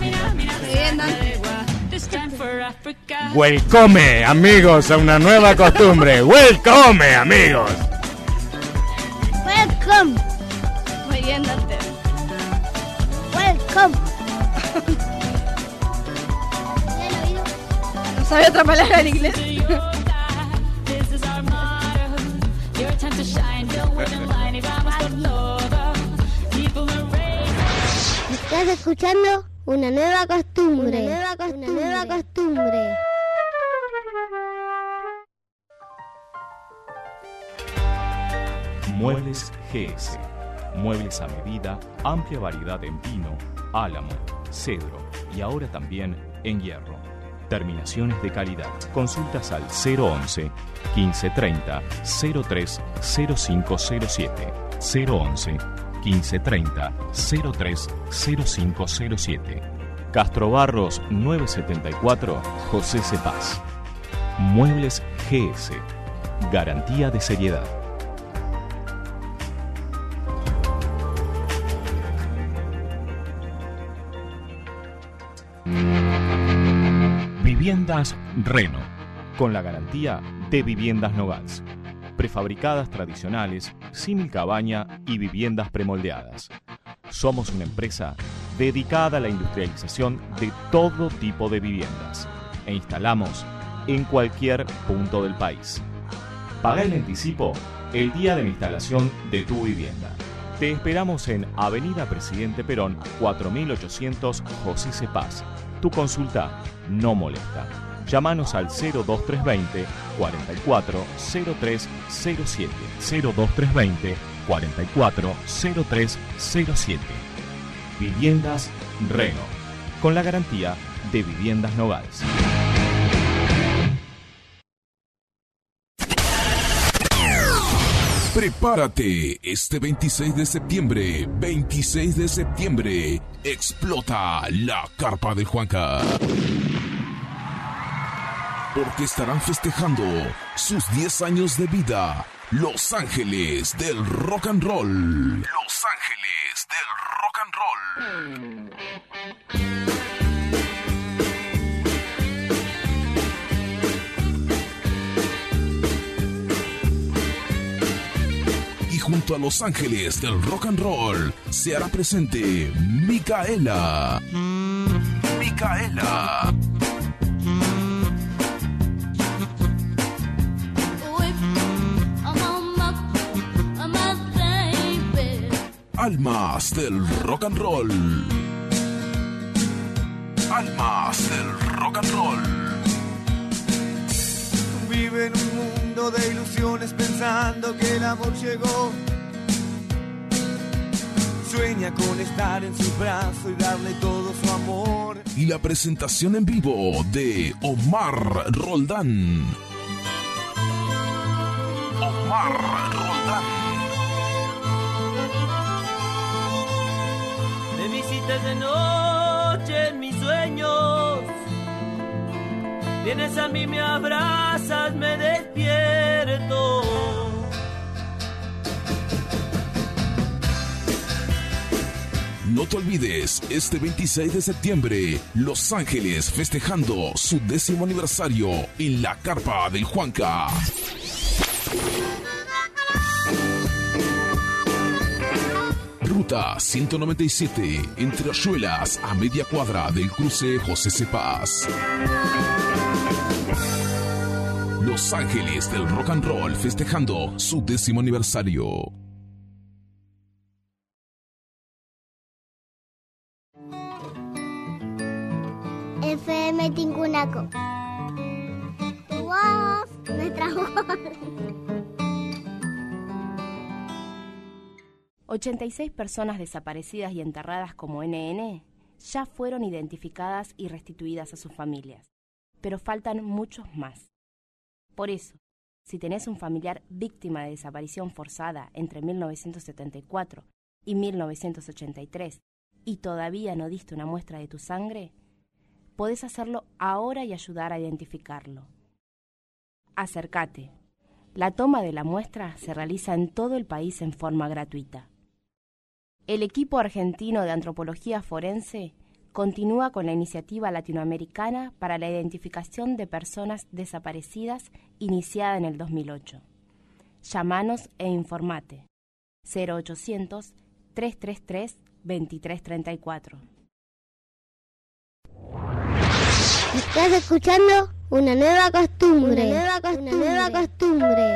Welcome, amigos, a una nueva costumbre. Welcome, amigos. Welcome. Muy Viviéndate. Welcome. ¿No sabe otra palabra en inglés? Estás escuchando una nueva costumbre. Una nueva costumbre. Una nueva costumbre. Muebles G S. Muebles a medida, amplia variedad en pino, álamo, cedro y ahora también en hierro. Terminaciones de calidad. Consultas al cero once, quince treinta, cero tres cero cinco cero siete. cero once, quince treinta, cero tres cero cinco cero siete. Castro Barros novecientos setenta y cuatro, José Cepaz. Muebles G S. Garantía de seriedad. Viviendas Reno, con la garantía de Viviendas Nogales. Prefabricadas tradicionales, símil cabaña y viviendas premoldeadas. Somos una empresa dedicada a la industrialización de todo tipo de viviendas e instalamos en cualquier punto del país. Paga el anticipo el día de la instalación de tu vivienda. Te esperamos en Avenida Presidente Perón, cuatro mil ochocientos, José Cepaz. Tu consulta no molesta. Llámanos al cero dos tres dos cero, cuarenta y cuatro, cero tres cero siete. cero dos tres dos cero, cuarenta y cuatro, cero tres cero siete. Viviendas Reno, con la garantía de Viviendas Nogales. Prepárate, este veintiséis de septiembre, veintiséis de septiembre, explota la carpa del Juanca. Porque estarán festejando sus diez años de vida, Los Ángeles del Rock and Roll. Los Ángeles del Rock and Roll. Junto a Los Ángeles del Rock and Roll se hará presente Micaela. Micaela. Almas del Rock and Roll. Almas del Rock and Roll. Vive en un mundo de ilusiones pensando que el amor llegó. Sueña con estar en su brazo y darle todo su amor. Y la presentación en vivo de Omar Roldán. Omar Roldán. Me visitas de noche en mis sueños. Vienes a mí, me abrazas, me despierto. No te olvides, este veintiséis de septiembre, Los Ángeles festejando su décimo aniversario en la carpa del Juanca. Ruta ciento noventa y siete, entre Hoyuelas a media cuadra del cruce José Cepaz. Los Ángeles del Rock and Roll festejando su décimo aniversario. F M Tincunaco. Tu voz, nuestra voz. ochenta y seis personas desaparecidas y enterradas como N N ya fueron identificadas y restituidas a sus familias, pero faltan muchos más. Por eso, si tenés un familiar víctima de desaparición forzada entre mil novecientos setenta y cuatro y mil novecientos ochenta y tres y todavía no diste una muestra de tu sangre, podés hacerlo ahora y ayudar a identificarlo. Acércate. La toma de la muestra se realiza en todo el país en forma gratuita. El equipo argentino de antropología forense continúa con la iniciativa latinoamericana para la identificación de personas desaparecidas iniciada en el dos mil ocho. Llámanos e informate. cero ochocientos, tres tres tres, dos tres tres cuatro. Estás escuchando una nueva costumbre. Una nueva costumbre. Una nueva costumbre.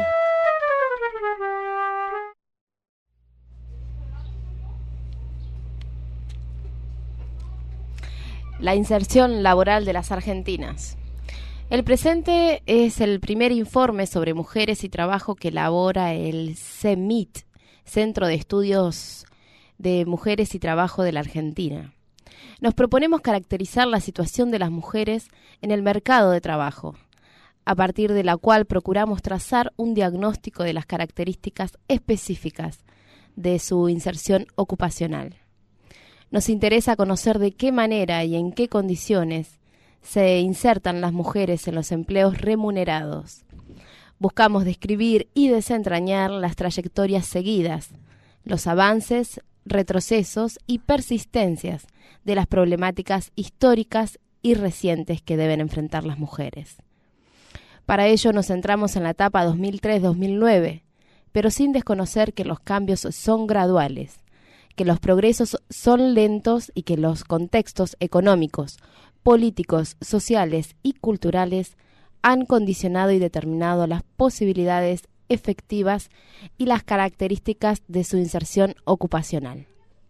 La inserción laboral de las argentinas. El presente es el primer informe sobre mujeres y trabajo que elabora el CEMIT, Centro de Estudios de Mujeres y Trabajo de la Argentina. Nos proponemos caracterizar la situación de las mujeres en el mercado de trabajo, a partir de la cual procuramos trazar un diagnóstico de las características específicas de su inserción ocupacional. Nos interesa conocer de qué manera y en qué condiciones se insertan las mujeres en los empleos remunerados. Buscamos describir y desentrañar las trayectorias seguidas, los avances, retrocesos y persistencias de las problemáticas históricas y recientes que deben enfrentar las mujeres. Para ello nos centramos en la etapa dos mil tres a dos mil nueve, pero sin desconocer que los cambios son graduales, que los progresos son lentos y que los contextos económicos, políticos, sociales y culturales han condicionado y determinado las posibilidades efectivas y las características de su inserción ocupacional.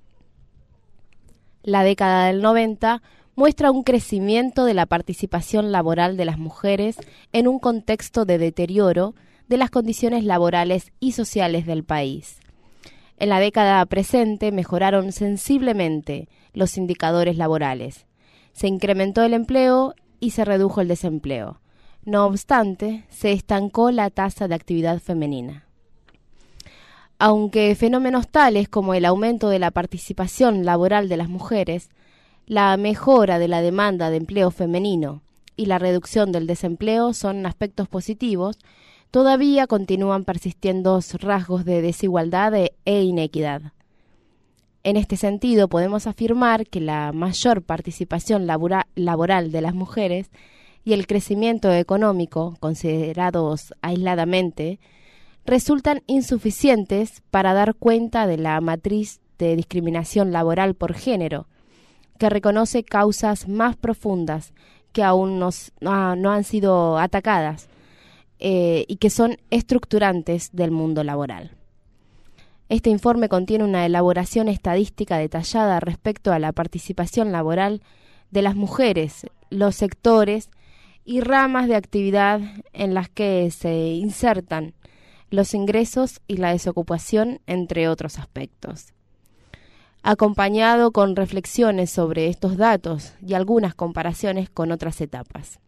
La década del noventa muestra un crecimiento de la participación laboral de las mujeres en un contexto de deterioro de las condiciones laborales y sociales del país. En la década presente mejoraron sensiblemente los indicadores laborales. Se incrementó el empleo y se redujo el desempleo. No obstante, se estancó la tasa de actividad femenina. Aunque fenómenos tales como el aumento de la participación laboral de las mujeres, la mejora de la demanda de empleo femenino y la reducción del desempleo son aspectos positivos, todavía continúan persistiendo rasgos de desigualdad e inequidad. En este sentido, podemos afirmar que la mayor participación labora- laboral de las mujeres y el crecimiento económico, considerados aisladamente, resultan insuficientes para dar cuenta de la matriz de discriminación laboral por género, que reconoce causas más profundas que aún nos, no, no han sido atacadas eh, y que son estructurantes del mundo laboral. Este informe contiene una elaboración estadística detallada respecto a la participación laboral de las mujeres, los sectores y ramas de actividad en las que se insertan los ingresos y la desocupación, entre otros aspectos. Acompañado con reflexiones sobre estos datos y algunas comparaciones con otras etapas.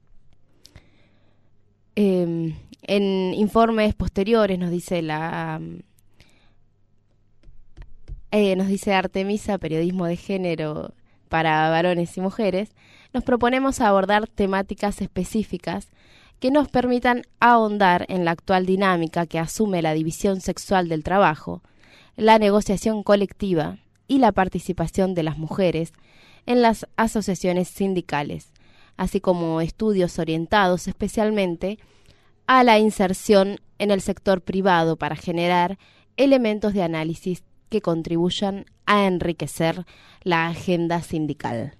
Eh, en informes posteriores nos dice la eh, nos dice Artemisa, periodismo de género para varones y mujeres, nos proponemos abordar temáticas específicas que nos permitan ahondar en la actual dinámica que asume la división sexual del trabajo, la negociación colectiva y la participación de las mujeres en las asociaciones sindicales, así como estudios orientados especialmente a la inserción en el sector privado para generar elementos de análisis que contribuyan a enriquecer la agenda sindical.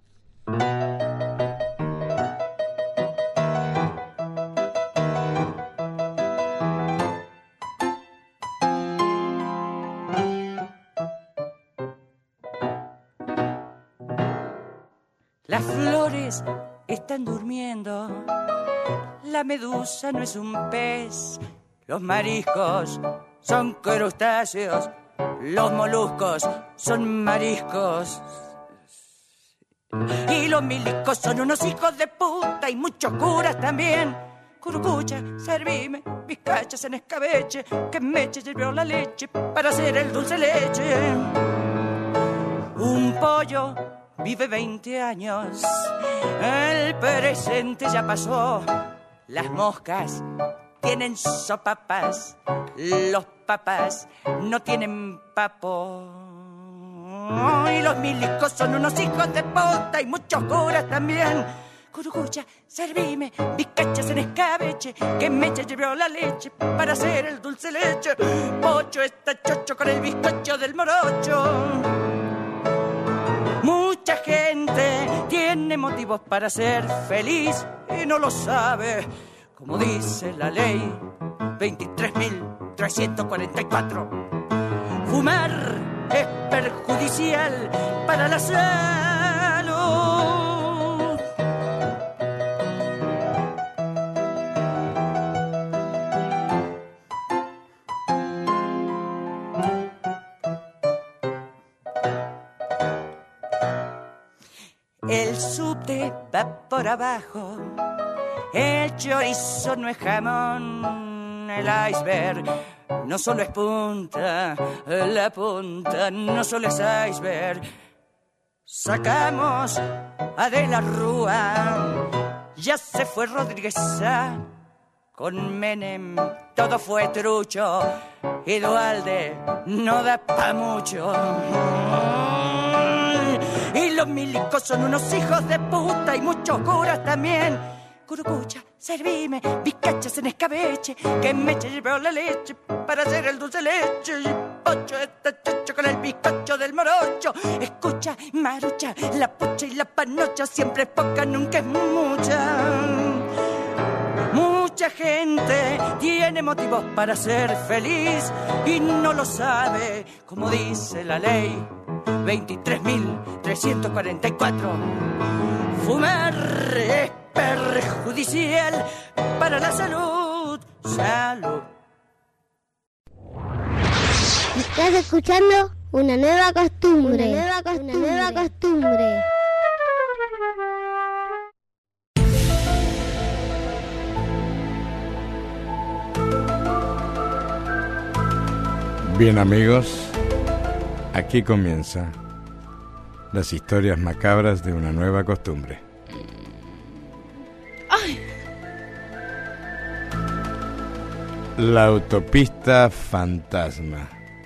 Las flores están durmiendo, la medusa no es un pez, los mariscos son crustáceos, los moluscos son mariscos. Y los milicos son unos hijos de puta y muchos curas también. Curucucha, servime, bizcachas en escabeche, que Meche sirvió la leche para hacer el dulce leche. Un pollo vive veinte años, el presente ya pasó. Las moscas tienen sopapas, los papas no tienen papo. Y los milicos son unos hijos de puta y muchos curas también. Curucucha, servime bizcachas en escabeche, que Meche llevó la leche para hacer el dulce leche. Pocho está chocho con el bizcocho del morocho. Mucha gente tiene motivos para ser feliz y no lo sabe, como dice la ley veintitrés mil trescientos cuarenta y cuatro. Fumar es perjudicial para la salud. El subte va por abajo, el chorizo no es jamón, el iceberg no solo es punta, la punta no solo es iceberg. Sacamos a De la Rúa, ya se fue Rodríguez Sá, con Menem todo fue trucho, y Duhalde no da pa' mucho. Y los milicos son unos hijos de puta y muchos curas también. Curucucha, servime bizcachas en escabeche, que Meche llevó la leche para hacer el dulce leche. Y Pocho está chocho con el bizcocho del morocho. Escucha, marucha, la pucha y la panocha, siempre es poca, nunca es mucha. Mucha gente tiene motivos para ser feliz y no lo sabe, como dice la ley veintitrés mil trescientos cuarenta y cuatro. Fumar es perjudicial para la salud. Salud. Estás escuchando una nueva costumbre. Una nueva costumbre. Una nueva costumbre. Bien, amigos, aquí comienza las historias macabras de una nueva costumbre. Ay. La autopista fantasma.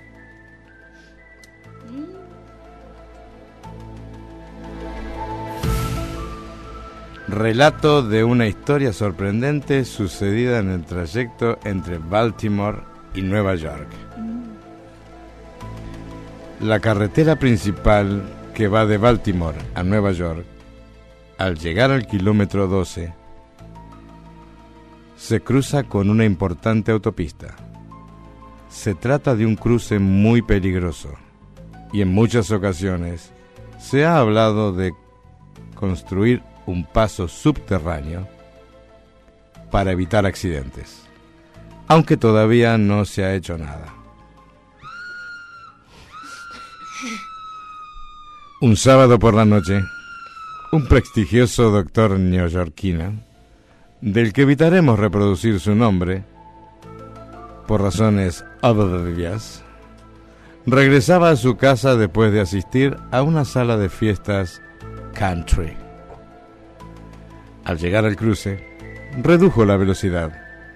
Relato de una historia sorprendente sucedida en el trayecto entre Baltimore y Nueva York. La carretera principal que va de Baltimore a Nueva York, al llegar al kilómetro doce, se cruza con una importante autopista. Se trata de un cruce muy peligroso y en muchas ocasiones se ha hablado de construir un paso subterráneo para evitar accidentes, aunque todavía no se ha hecho nada. Un sábado por la noche, un prestigioso doctor neoyorquino, del que evitaremos reproducir su nombre por razones obvias, regresaba a su casa después de asistir a una sala de fiestas country. Al llegar al cruce, redujo la velocidad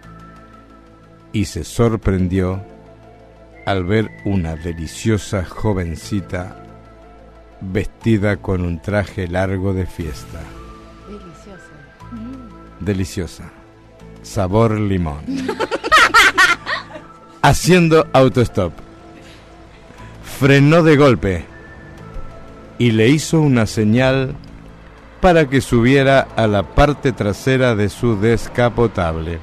y se sorprendió al ver una deliciosa jovencita vestida con un traje largo de fiesta. Deliciosa. Deliciosa. Sabor limón. Haciendo autostop. Frenó de golpe y le hizo una señal para que subiera a la parte trasera de su descapotable.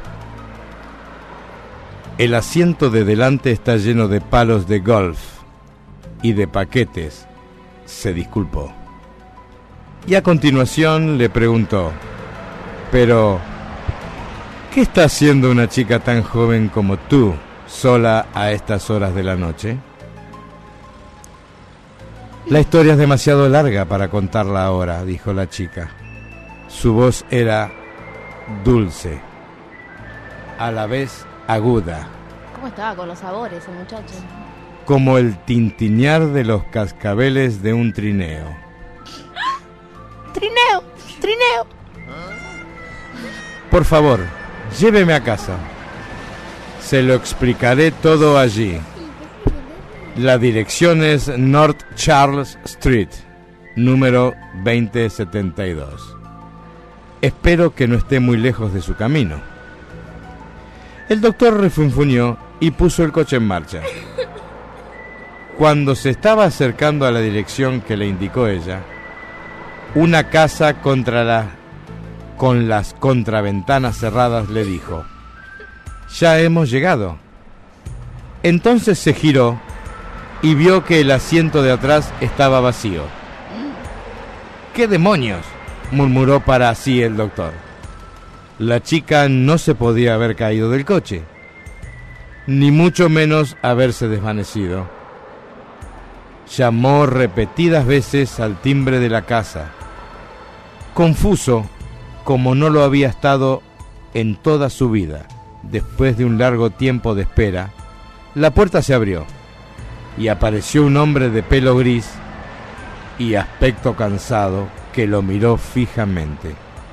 El asiento de delante está lleno de palos de golf y de paquetes. Se disculpó. Y a continuación le preguntó: pero, ¿qué está haciendo una chica tan joven como tú sola a estas horas de la noche? La historia es demasiado larga para contarla ahora, dijo la chica. Su voz era dulce, a la vez aguda, ¿Cómo estaba con los sabores el muchacho? como el tintinear de los cascabeles de un trineo. ¡Trineo! ¡Trineo! Por favor, lléveme a casa. Se lo explicaré todo allí. La dirección es North Charles Street, número veinte setenta y dos. Espero que no esté muy lejos de su camino. El doctor refunfuñó y puso el coche en marcha. Cuando se estaba acercando a la dirección que le indicó ella, una casa contra la, con las contraventanas cerradas le dijo: «Ya hemos llegado». Entonces se giró y vio que el asiento de atrás estaba vacío. «¿Qué demonios?», murmuró para sí el doctor. La chica no se podía haber caído del coche, ni mucho menos haberse desvanecido. Llamó repetidas veces al timbre de la casa. Confuso, como no lo había estado en toda su vida, después de un largo tiempo de espera, la puerta se abrió y apareció un hombre de pelo gris y aspecto cansado que lo miró fijamente.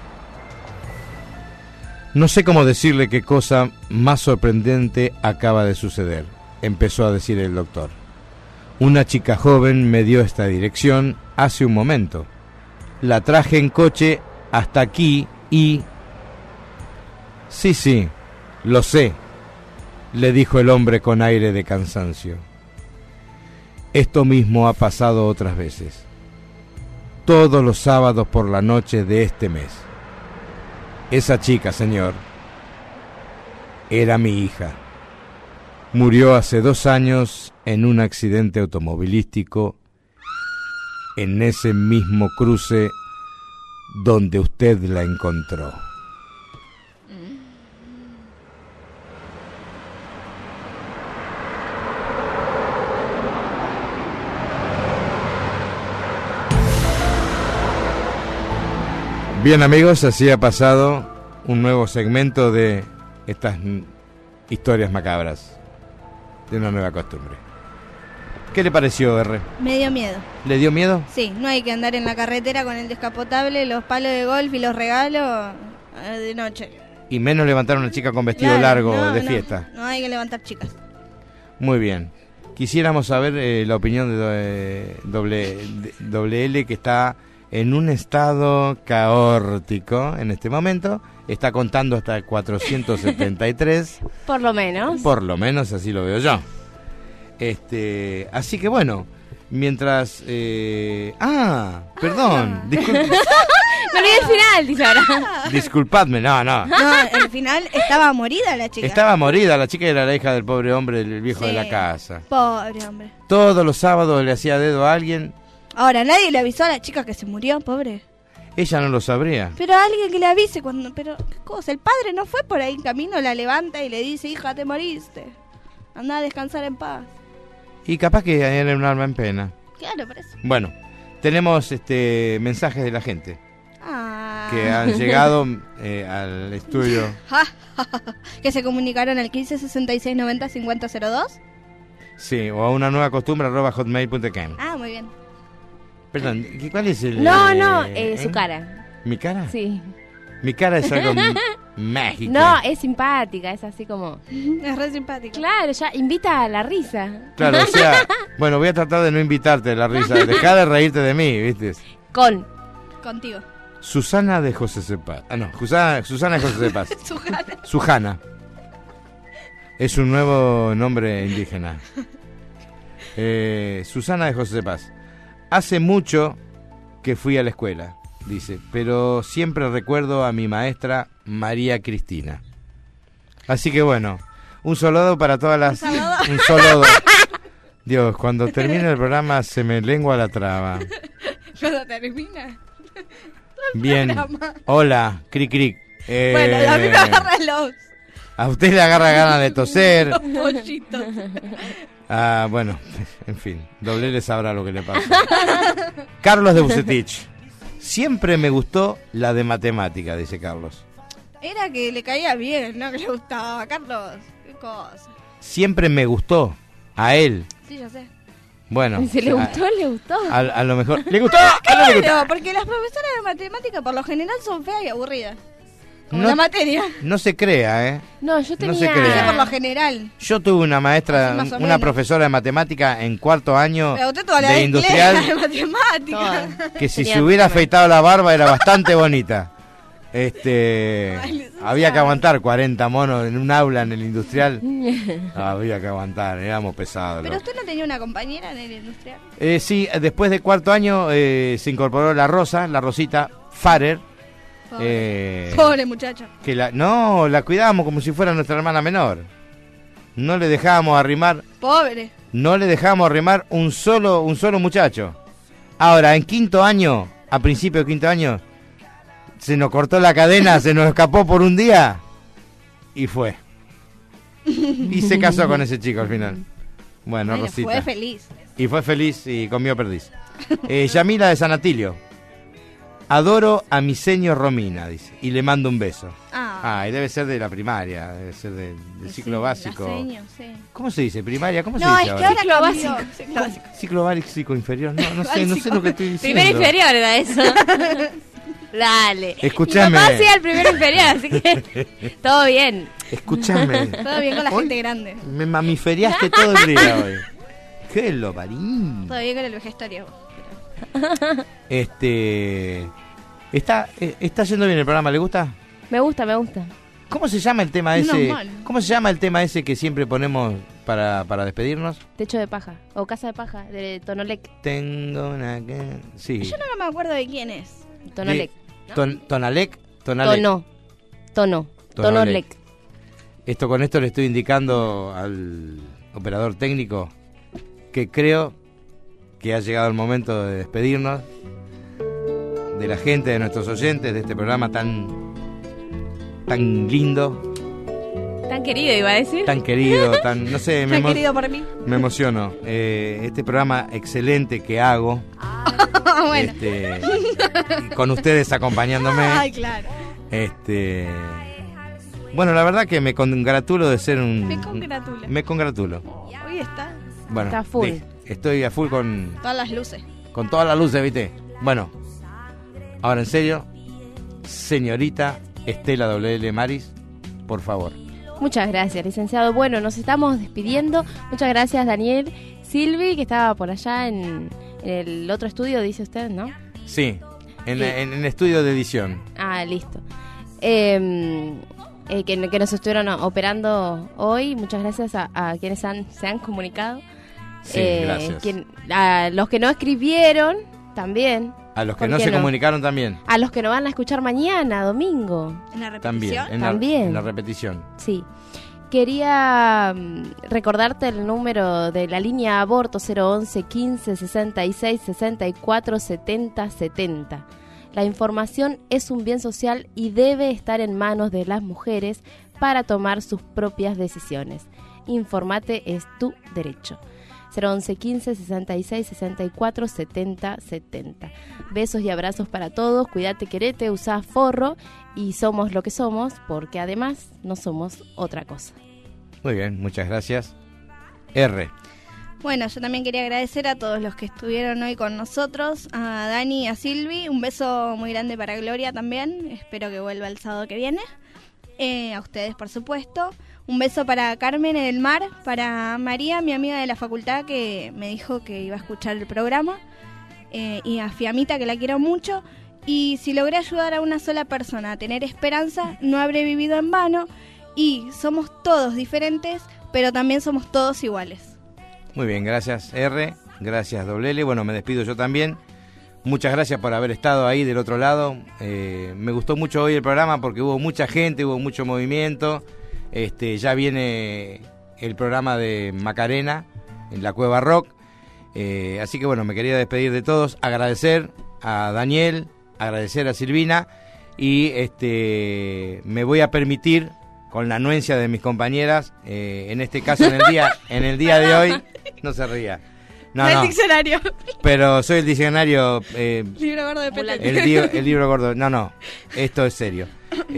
No sé cómo decirle qué cosa más sorprendente acaba de suceder, empezó a decir el doctor. Una chica joven me dio esta dirección hace un momento. La traje en coche hasta aquí y... Sí, sí, lo sé, le dijo el hombre con aire de cansancio. Esto mismo ha pasado otras veces. Todos los sábados por la noche de este mes. Esa chica, señor, era mi hija. Murió hace dos años en un accidente automovilístico en ese mismo cruce donde usted la encontró. Bien, amigos, así ha pasado un nuevo segmento de estas historias macabras de una nueva costumbre. ¿Qué le pareció, R? Me dio miedo. ¿Le dio miedo? Sí, no hay que andar en la carretera con el descapotable, los palos de golf y los regalos eh, de noche. Y menos levantar a una chica con vestido Claro, largo no, de no, fiesta. No hay que levantar chicas. Muy bien. Quisiéramos saber eh, la opinión de, de doble, de doble L, que está en un estado caótico en este momento. Está contando hasta cuatrocientos setenta y tres. Por lo menos. Por lo menos así lo veo yo. Este, así que bueno, mientras... Eh, ah, perdón. Ah. Discul- Me olvidé el final, dice ahora. disculpadme, no, no. No, al final estaba morida la chica. Estaba morida, la chica era la hija del pobre hombre, del viejo Sí. de la casa. Pobre hombre. Todos los sábados le hacía dedo a alguien. Ahora, nadie le avisó a la chica que se murió, pobre. Ella no lo sabría. Pero alguien que le avise cuando... Pero, ¿qué cosa? El padre no fue por ahí en camino, la levanta y le dice: hija, te moriste. Andá a descansar en paz. Y capaz que era un alma en pena. Claro, por eso. Bueno, tenemos este mensajes de la gente Ah. que han llegado eh, al estudio. Que se comunicaron al quince sesenta y seis noventa cincuenta cero dos. Sí, o a una nueva costumbre arroba hotmail punto com. Ah, muy bien. Perdón, ¿qué- ¿cuál es el...? No, eh, no, eh, eh? su cara. ¿Mi cara? Sí. Mi cara es algo m- mágico. No, es simpática, es así como... Es re simpática. Claro, ya invita a la risa. Claro, o sea, bueno, voy a tratar de no invitarte a la risa. Dejá de reírte de mí, ¿viste? Con. Contigo. Susana de José Cepaz. Ah, no, Susana, Susana de José Cepaz. Sujana. Sujana. Es un nuevo nombre indígena. Eh, Susana de José Cepaz. Hace mucho que fui a la escuela, dice, pero siempre recuerdo a mi maestra María Cristina. Así que bueno, un saludo para todas las... Un saludo. Un saludo. Dios, cuando termine el programa se me lengua la traba. Cuando termina. Bien. programa. Hola, cric cric. Eh, Bueno, a mí me agarran los, a usted le agarra ganas de toser. los pollitos. Ah, bueno, en fin, doble le sabrá lo que le pasa. Carlos de Bucetich. Siempre me gustó la de matemática, dice Carlos. Era que le caía bien, no que le gustaba. Carlos, qué cosa. Siempre me gustó a él. Sí, yo sé. Bueno, Si le a- gustó, le gustó. A, a lo mejor. ¿Le gustó? A no le gustó. Claro, porque las profesoras de matemática por lo general son feas y aburridas. Como No- la materia. No se crea, ¿eh? No, yo No se tenía... crea. Por lo general. Yo tuve una maestra, Así más o una menos. profesora de matemática en cuarto año Pero usted toda la de de industrial, inglés, de matemática. que si Tenía se hubiera problemas. afeitado la barba era bastante bonita. Este, había que aguantar cuarenta monos en un aula en el industrial. Había que aguantar, éramos pesados. ¿Pero loco. usted no tenía una compañera en el industrial? Eh, sí, después de cuarto año eh, se incorporó la Rosa, la Rosita Farer. Pobre, Eh, Pobre muchacha. que la, no, la cuidábamos como si fuera nuestra hermana menor. No le dejábamos arrimar, Pobre. no le dejábamos arrimar un solo, un solo muchacho. Ahora, en quinto año, a principio de quinto año, se nos cortó la cadena, se nos escapó por un día y fue. Y se casó con ese chico al final. Bueno, Bueno, Rosita. fue feliz. Y fue feliz y comió perdiz. Eh, Yamila de San Atilio. Adoro a mi señor Romina, dice. Y le mando un beso. Ah. Ah, y debe ser de la primaria, debe ser de- del ciclo Sí, básico. la seño, sí. ¿Cómo se dice? ¿Primaria? ¿Cómo No, se es dice que ahora? ahora cambió. Ciclo básico. Ciclo básico inferior. No, no sé, no sé lo que estoy diciendo. Primer inferior era eso. Dale. Escuchame. Mi papá hacía el primer inferior, así que todo bien. Escúchame. Todo bien con la Hoy gente grande. Me mamiferiaste todo el día hoy. ¿Qué lo parín? Todo bien con el vejestorio. Este. Está, eh, está yendo bien el programa, ¿le gusta? Me gusta, me gusta. ¿Cómo se llama el tema ese? Menos mal. ¿Cómo se llama el tema ese que siempre ponemos para, para despedirnos? Techo de paja o casa de paja de Tonolec. Tengo una que... Sí. Yo no me acuerdo de quién es. Tonolec. De- Ton- Tonalec. Tonalec. Tono. Tono. Tonolec. Tonolec. Esto con esto le estoy indicando al operador técnico que creo que ha llegado el momento de despedirnos de la gente, de nuestros oyentes, de este programa tan tan lindo, Tan querido, iba a decir. tan querido, tan, no sé, me, Tan emo- querido por mí. me emociono. Eh, este programa excelente que hago, Bueno. este, con ustedes acompañándome. Ay, claro. Este, bueno, la verdad que me congratulo de ser un... Me congratulo. Me congratulo. Hoy está. Bueno, Está full. sí, estoy a full con, Todas las luces. con todas las luces, ¿viste? Bueno, ahora en serio, señorita Estela W L Maris, por favor. Muchas gracias, licenciado. Bueno, nos estamos despidiendo. Muchas gracias, Daniel. Silvi, que estaba por allá en, en el otro estudio, dice usted, ¿no? Sí, en, Sí. en, en estudio de edición. Ah, listo. Eh, eh, que, que nos estuvieron operando hoy. Muchas gracias a, a quienes han, se han comunicado. Sí, Eh, gracias. quien- a los que no escribieron, también. A los que ¿Por no qué se no? comunicaron también. A los que nos van a escuchar mañana, domingo. ¿En la También, en la, También. en la repetición. Sí. Quería mm, recordarte el número de la línea aborto cero once quince sesenta y seis sesenta y cuatro setenta setenta. La información es un bien social y debe estar en manos de las mujeres para tomar sus propias decisiones. Informate, es tu derecho. cero once quince sesenta y seis sesenta y cuatro setenta setenta. Besos y abrazos para todos, cuídate, querete, usá forro y somos lo que somos porque además no somos otra cosa. Muy bien, muchas gracias. R. Bueno, yo también quería agradecer a todos los que estuvieron hoy con nosotros, a Dani y a Silvi. Un beso muy grande para Gloria también. Espero que vuelva el sábado que viene. Eh, a ustedes, por supuesto. Un beso para Carmen en el mar, para María, mi amiga de la facultad, que me dijo que iba a escuchar el programa, eh, y a Fiamita, que la quiero mucho. Y si logré ayudar a una sola persona a tener esperanza, no habré vivido en vano. Y somos todos diferentes, pero también somos todos iguales. Muy bien, gracias R, gracias W L. Bueno, me despido yo también. Muchas gracias por haber estado ahí del otro lado. Eh, me gustó mucho hoy el programa porque hubo mucha gente, hubo mucho movimiento. Este, ya viene el programa de Macarena en la Cueva Rock. Eh, así que bueno, me quería despedir de todos, agradecer a Daniel, agradecer a Silvina y este me voy a permitir, con la anuencia de mis compañeras, eh, en este caso en el día en el día de hoy, no se ría. No, No, el no, diccionario. pero soy el diccionario, eh, Libro gordo de Petete. el, di- el libro gordo. No, no, esto es serio.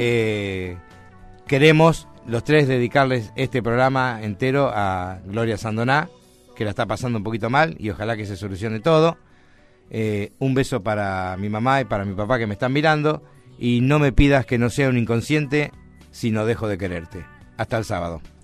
Eh, queremos los tres dedicarles este programa entero a Gloria Sandoná, que la está pasando un poquito mal y ojalá que se solucione todo. Eh, un beso para mi mamá y para mi papá que me están mirando y no me pidas que no sea un inconsciente si no dejo de quererte. Hasta el sábado.